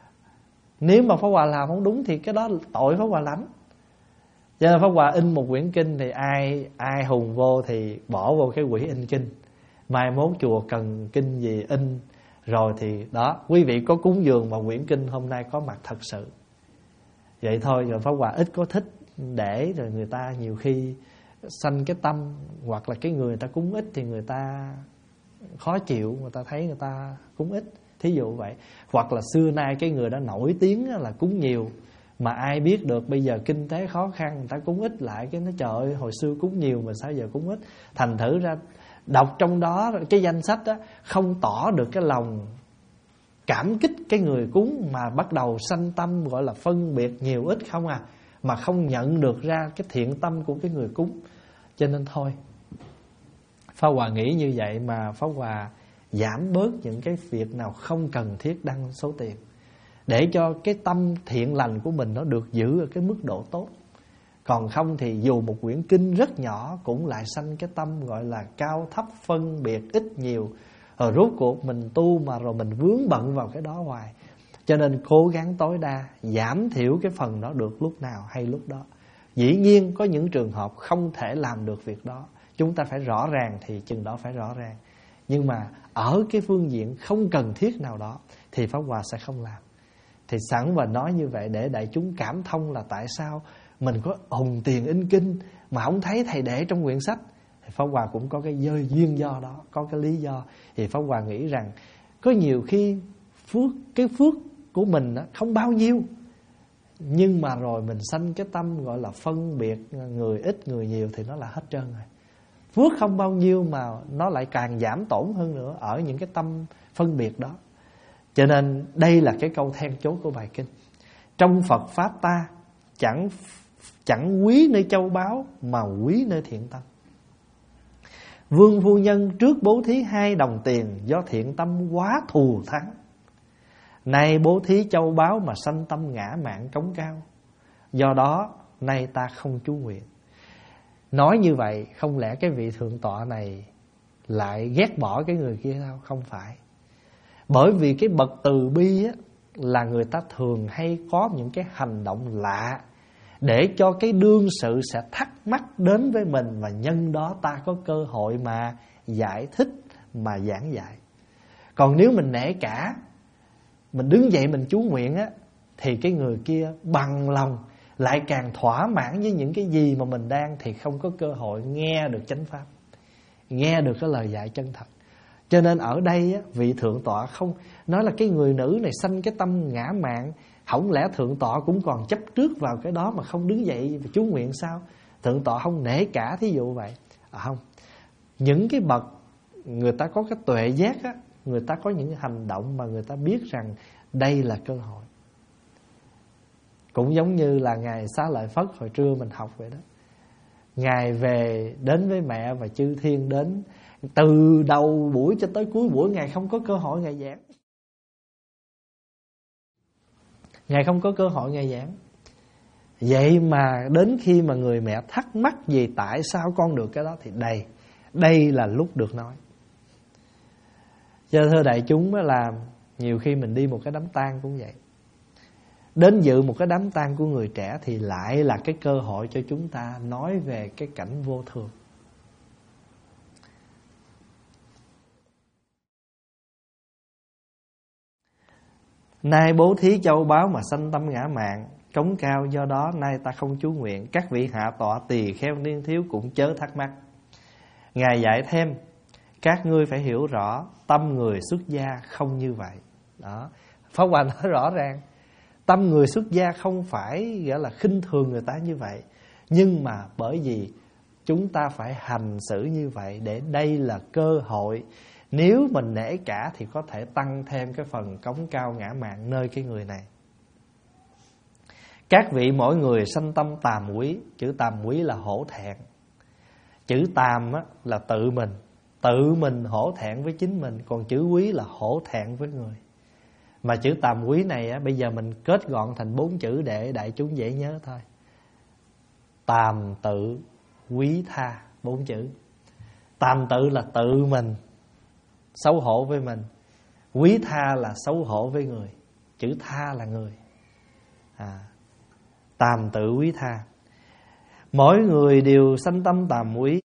Nếu mà Pháp Hòa làm không đúng thì cái đó tội Pháp Hòa lắm. Cho nên Pháp Hòa in một quyển kinh thì ai ai hùng vô thì bỏ vô cái quỹ in kinh. Mai mốt chùa cần kinh gì in rồi thì đó, quý vị có cúng dường mà quyển kinh hôm nay có mặt thật sự. Vậy thôi. Rồi Pháp Hòa ít có thích để rồi người ta nhiều khi sanh cái tâm, hoặc là cái người người ta cúng ít thì người ta khó chịu, người ta thấy người ta cúng ít, thí dụ vậy. Hoặc là xưa nay cái người đó nổi tiếng là cúng nhiều, mà ai biết được bây giờ kinh tế khó khăn, người ta cúng ít lại, cái nó trời ơi hồi xưa cúng nhiều mà sao giờ cúng ít. Thành thử ra đọc trong đó cái danh sách đó không tỏ được cái lòng cảm kích cái người cúng, mà bắt đầu sanh tâm gọi là phân biệt nhiều ít không à, mà không nhận được ra cái thiện tâm của cái người cúng. Cho nên thôi, Pháp Hòa nghĩ như vậy mà Pháp Hòa giảm bớt những cái việc nào không cần thiết đăng số tiền, để cho cái tâm thiện lành của mình nó được giữ ở cái mức độ tốt. Còn không thì dù một quyển kinh rất nhỏ cũng lại sanh cái tâm gọi là cao thấp, phân biệt ít nhiều. Rồi rốt cuộc mình tu mà rồi mình vướng bận vào cái đó hoài. Cho nên cố gắng tối đa giảm thiểu cái phần đó được lúc nào hay lúc đó. Dĩ nhiên có những trường hợp không thể làm được việc đó, chúng ta phải rõ ràng thì chừng đó phải rõ ràng. Nhưng mà ở cái phương diện không cần thiết nào đó thì Pháp Hòa sẽ không làm. Thì sẵn và nói như vậy để đại chúng cảm thông là tại sao mình có hùng tiền in kinh mà không thấy thầy để trong quyển sách. Thì Pháp Hòa cũng có cái duyên do đó, có cái lý do. Thì Pháp Hòa nghĩ rằng có nhiều khi phước cái phước của mình không bao nhiêu, nhưng mà rồi mình sanh cái tâm gọi là phân biệt người ít người nhiều thì nó là hết trơn rồi. Phước không bao nhiêu mà nó lại càng giảm tổn hơn nữa ở những cái tâm phân biệt đó. Cho nên đây là cái câu then chốt của bài kinh. Trong Phật pháp ta chẳng chẳng quý nơi châu báu mà quý nơi thiện tâm. Vương phu nhân trước bố thí hai đồng tiền, do thiện tâm quá thù thắng. Nay bố thí châu báu mà sanh tâm ngã mạn cống cao, do đó nay ta không chú nguyện. Nói như vậy, không lẽ cái vị thượng tọa này lại ghét bỏ cái người kia sao? Không phải. Bởi vì cái bậc từ bi á, là người ta thường hay có những cái hành động lạ để cho cái đương sự sẽ thắc mắc đến với mình, và nhân đó ta có cơ hội mà giải thích, mà giảng dạy. Còn nếu mình nể cả, mình đứng dậy mình chú nguyện á, thì cái người kia bằng lòng lại càng thỏa mãn với những cái gì mà mình đang, thì không có cơ hội nghe được chánh pháp, nghe được cái lời dạy chân thật. Cho nên ở đây á, vị thượng tọa không nói là cái người nữ này sanh cái tâm ngã mạn, hổng lẽ thượng tọa cũng còn chấp trước vào cái đó mà không đứng dậy chú nguyện sao? Thượng tọa không nể cả thí dụ vậy. À không, những cái bậc người ta có cái tuệ giác á, người ta có những hành động mà người ta biết rằng đây là cơ hội. Cũng giống như là Ngài Xá Lợi Phất hồi trưa mình học vậy đó. Ngài về đến với mẹ và chư thiên đến, từ đầu buổi cho tới cuối buổi Ngài không có cơ hội Ngài giảng. Ngài không có cơ hội Ngài giảng. Vậy mà đến khi mà người mẹ thắc mắc vì tại sao con được cái đó, thì đây, đây là lúc được nói. Cho thưa đại chúng là nhiều khi mình đi một cái đám tang cũng vậy. Đến dự một cái đám tang của người trẻ thì lại là cái cơ hội cho chúng ta nói về cái cảnh vô thường. Nay bố thí châu báu mà sanh tâm ngã mạn cống cao, do đó nay ta không chú nguyện. Các vị hạ tọa tỳ kheo niên thiếu cũng chớ thắc mắc. Ngài dạy thêm, các ngươi phải hiểu rõ tâm người xuất gia không như vậy. Đó, Pháp Hòa nói rõ ràng, tâm người xuất gia không phải gọi là khinh thường người ta như vậy, nhưng mà bởi vì chúng ta phải hành xử như vậy để đây là cơ hội. Nếu mình nể cả thì có thể tăng thêm cái phần cống cao ngã mạn nơi cái người này. Các vị mỗi người sanh tâm tàm quý. Chữ tàm quý là hổ thẹn. Chữ tàm á, là tự mình, tự mình hổ thẹn với chính mình. Còn chữ quý là hổ thẹn với người. Mà chữ tàm quý này á, bây giờ mình kết gọn thành bốn chữ để đại chúng dễ nhớ thôi. Tàm tự quý tha, bốn chữ. Tàm tự là tự mình xấu hổ với mình, quý tha là xấu hổ với người. Chữ tha là người. à, Tàm tự quý tha. Mỗi người đều sanh tâm tàm quý,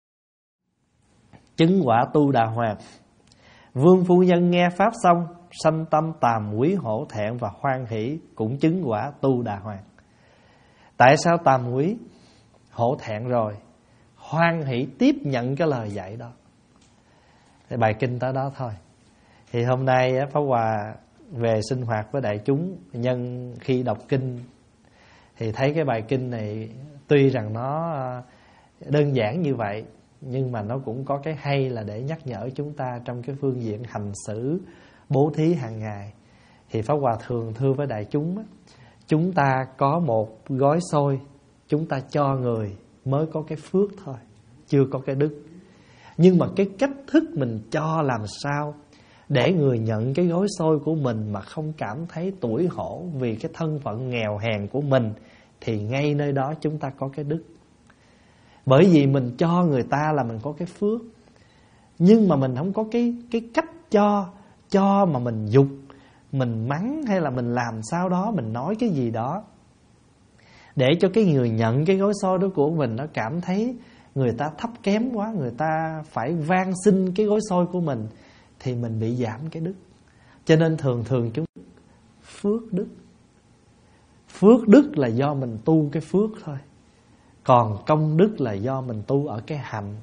chứng quả tu đà hoàng. Vương phu nhân nghe pháp xong, sanh tâm tàm quý hổ thẹn và hoan hỷ, cũng chứng quả tu đà hoàng. Tại sao tàm quý? Hổ thẹn rồi, hoan hỷ tiếp nhận cái lời dạy đó. Thì bài kinh tới đó thôi. Thì hôm nay Pháp Hòa về sinh hoạt với đại chúng, nhân khi đọc kinh thì thấy cái bài kinh này tuy rằng nó đơn giản như vậy, nhưng mà nó cũng có cái hay là để nhắc nhở chúng ta trong cái phương diện hành xử bố thí hàng ngày. Thì Pháp Hòa thường thưa với đại chúng, chúng ta có một gói xôi, chúng ta cho người mới có cái phước thôi, chưa có cái đức. Nhưng mà cái cách thức mình cho làm sao để người nhận cái gói xôi của mình mà không cảm thấy tủi hổ vì cái thân phận nghèo hèn của mình, thì ngay nơi đó chúng ta có cái đức. Bởi vì mình cho người ta là mình có cái phước, nhưng mà mình không có cái, cái cách cho Cho mà mình dục, mình mắng hay là mình làm sao đó, mình nói cái gì đó để cho cái người nhận cái gói xôi đó của mình nó cảm thấy người ta thấp kém quá, người ta phải van xin cái gói xôi của mình, thì mình bị giảm cái đức. Cho nên thường thường chúng phước đức. Phước đức là do mình tu cái phước thôi, còn công đức là do mình tu ở cái hạnh.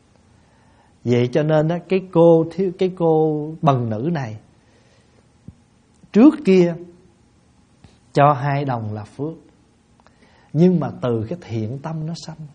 Vậy cho nên á, cái cô cái cô bần nữ này trước kia cho hai đồng là phước, nhưng mà từ cái thiện tâm nó sanh,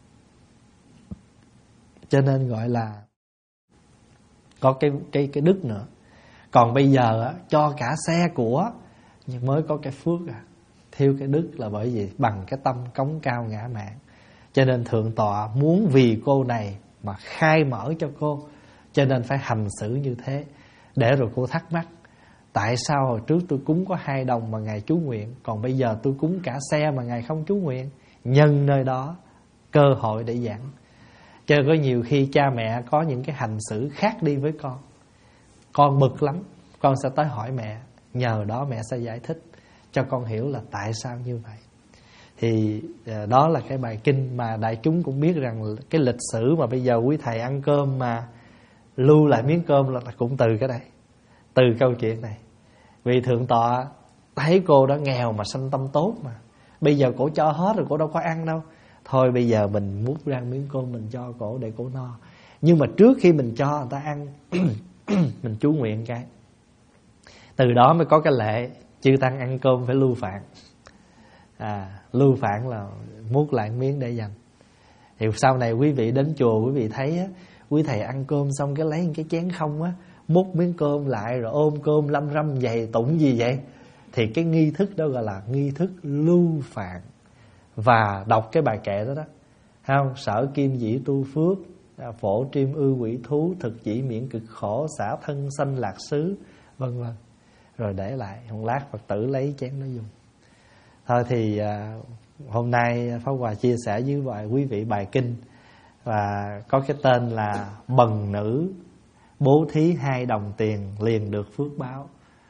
cho nên gọi là có cái cái cái đức nữa. Còn bây giờ á, cho cả xe của nhưng mới có cái phước à. thiếu cái đức là bởi vì bằng cái tâm cống cao ngã mạn. Cho nên Thượng Tọa muốn vì cô này mà khai mở cho cô, cho nên phải hành xử như thế. Để rồi cô thắc mắc, tại sao hồi trước tôi cúng có hai đồng mà Ngài chú nguyện, còn bây giờ tôi cúng cả xe mà Ngài không chú nguyện? Nhân nơi đó cơ hội để giảng. Cho nên có nhiều khi cha mẹ có những cái hành xử khác đi với con, con bực lắm, con sẽ tới hỏi mẹ, nhờ đó mẹ sẽ giải thích cho con hiểu là tại sao như vậy. Thì đó là cái bài kinh mà đại chúng cũng biết rằng cái lịch sử mà bây giờ quý thầy ăn cơm mà lưu lại miếng cơm là cũng từ cái đây, từ câu chuyện này. Vì Thượng Tọa thấy cô đó nghèo mà sanh tâm tốt mà, bây giờ cổ cho hết rồi, cổ đâu có ăn đâu. Thôi bây giờ mình múc ra miếng cơm mình cho cổ để cổ no. Nhưng mà trước khi mình cho người ta ăn mình chú nguyện cái. Từ đó mới có cái lệ chư tăng ăn cơm phải lưu phạn. À, lưu phạn là múc lại miếng để dành. Thì sau này quý vị đến chùa quý vị thấy á, quý thầy ăn cơm xong cái lấy cái chén không á, múc miếng cơm lại rồi ôm cơm lâm râm dày tụng gì vậy? Thì cái nghi thức đó gọi là nghi thức lưu phạn. Và đọc cái bài kệ đó đó, không? Sở kim dĩ tu phước, phổ triêm ư quỷ thú, thực dĩ miễn cực khổ, xả thân sanh lạc xứ, vân vân. Rồi để lại, một lát Phật tử lấy chén đó dùng. Thôi thì à, hôm nay Pháp Hòa chia sẻ với quý vị bài kinh, và có cái tên là Bần nữ bố thí hai đồng tiền liền được phước báo.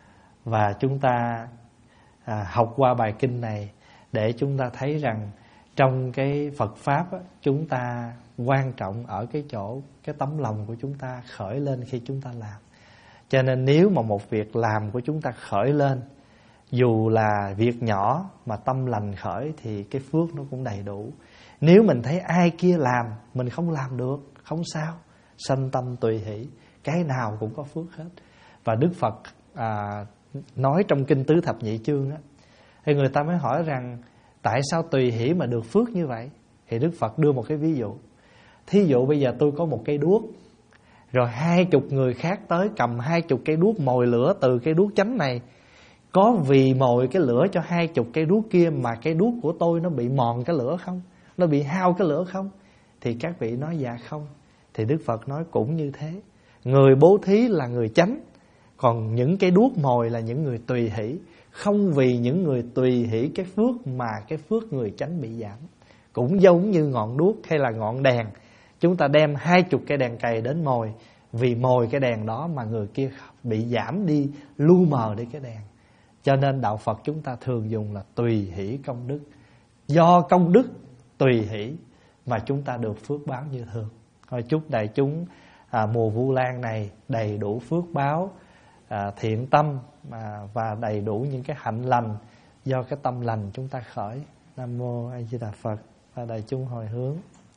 Và chúng ta à, học qua bài kinh này để chúng ta thấy rằng trong cái Phật Pháp á, chúng ta quan trọng ở cái chỗ cái tấm lòng của chúng ta khởi lên khi chúng ta làm. Cho nên nếu mà một việc làm của chúng ta khởi lên, dù là việc nhỏ mà tâm lành khởi thì cái phước nó cũng đầy đủ. Nếu mình thấy ai kia làm mình không làm được, không sao, sanh tâm tùy hỷ, cái nào cũng có phước hết. Và Đức Phật à, nói trong kinh Tứ Thập Nhị Chương á, thì người ta mới hỏi rằng tại sao tùy hỷ mà được phước như vậy? Thì Đức Phật đưa một cái ví dụ. Thí dụ bây giờ tôi có một cây đuốc, rồi hai chục người khác tới cầm hai chục cây đuốc mồi lửa từ cây đuốc chánh này. Có vì mồi cái lửa cho hai chục cây đuốc kia mà cây đuốc của tôi nó bị mòn cái lửa không? Nó bị hao cái lửa không? Thì các vị nói dạ không. Thì Đức Phật nói cũng như thế. Người bố thí là người chánh, còn những cái đuốc mồi là những người tùy hỷ. Không vì những người tùy hỷ cái phước mà cái phước người chánh bị giảm. Cũng giống như ngọn đuốc hay là ngọn đèn, chúng ta đem hai chục cây đèn cày đến mồi, vì mồi cái đèn đó mà người kia bị giảm đi, lu mờ đi cái đèn. Cho nên đạo Phật chúng ta thường dùng là tùy hỷ công đức. Do công đức tùy hỷ mà chúng ta được phước báo như thường. Thôi chúc đại chúng à, mùa Vu Lan này đầy đủ phước báo, à, thiện tâm à, và đầy đủ những cái hạnh lành do cái tâm lành chúng ta khởi. Nam mô A Di Đà Phật. Và đại chúng hồi hướng.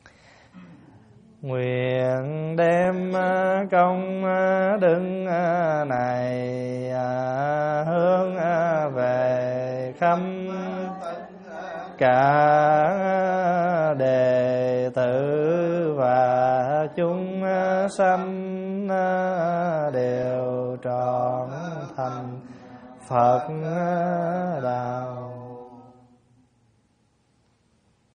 Nguyện đem công đức này hướng về khắp cả đệ tử và chúng sanh đều trọn thành Phật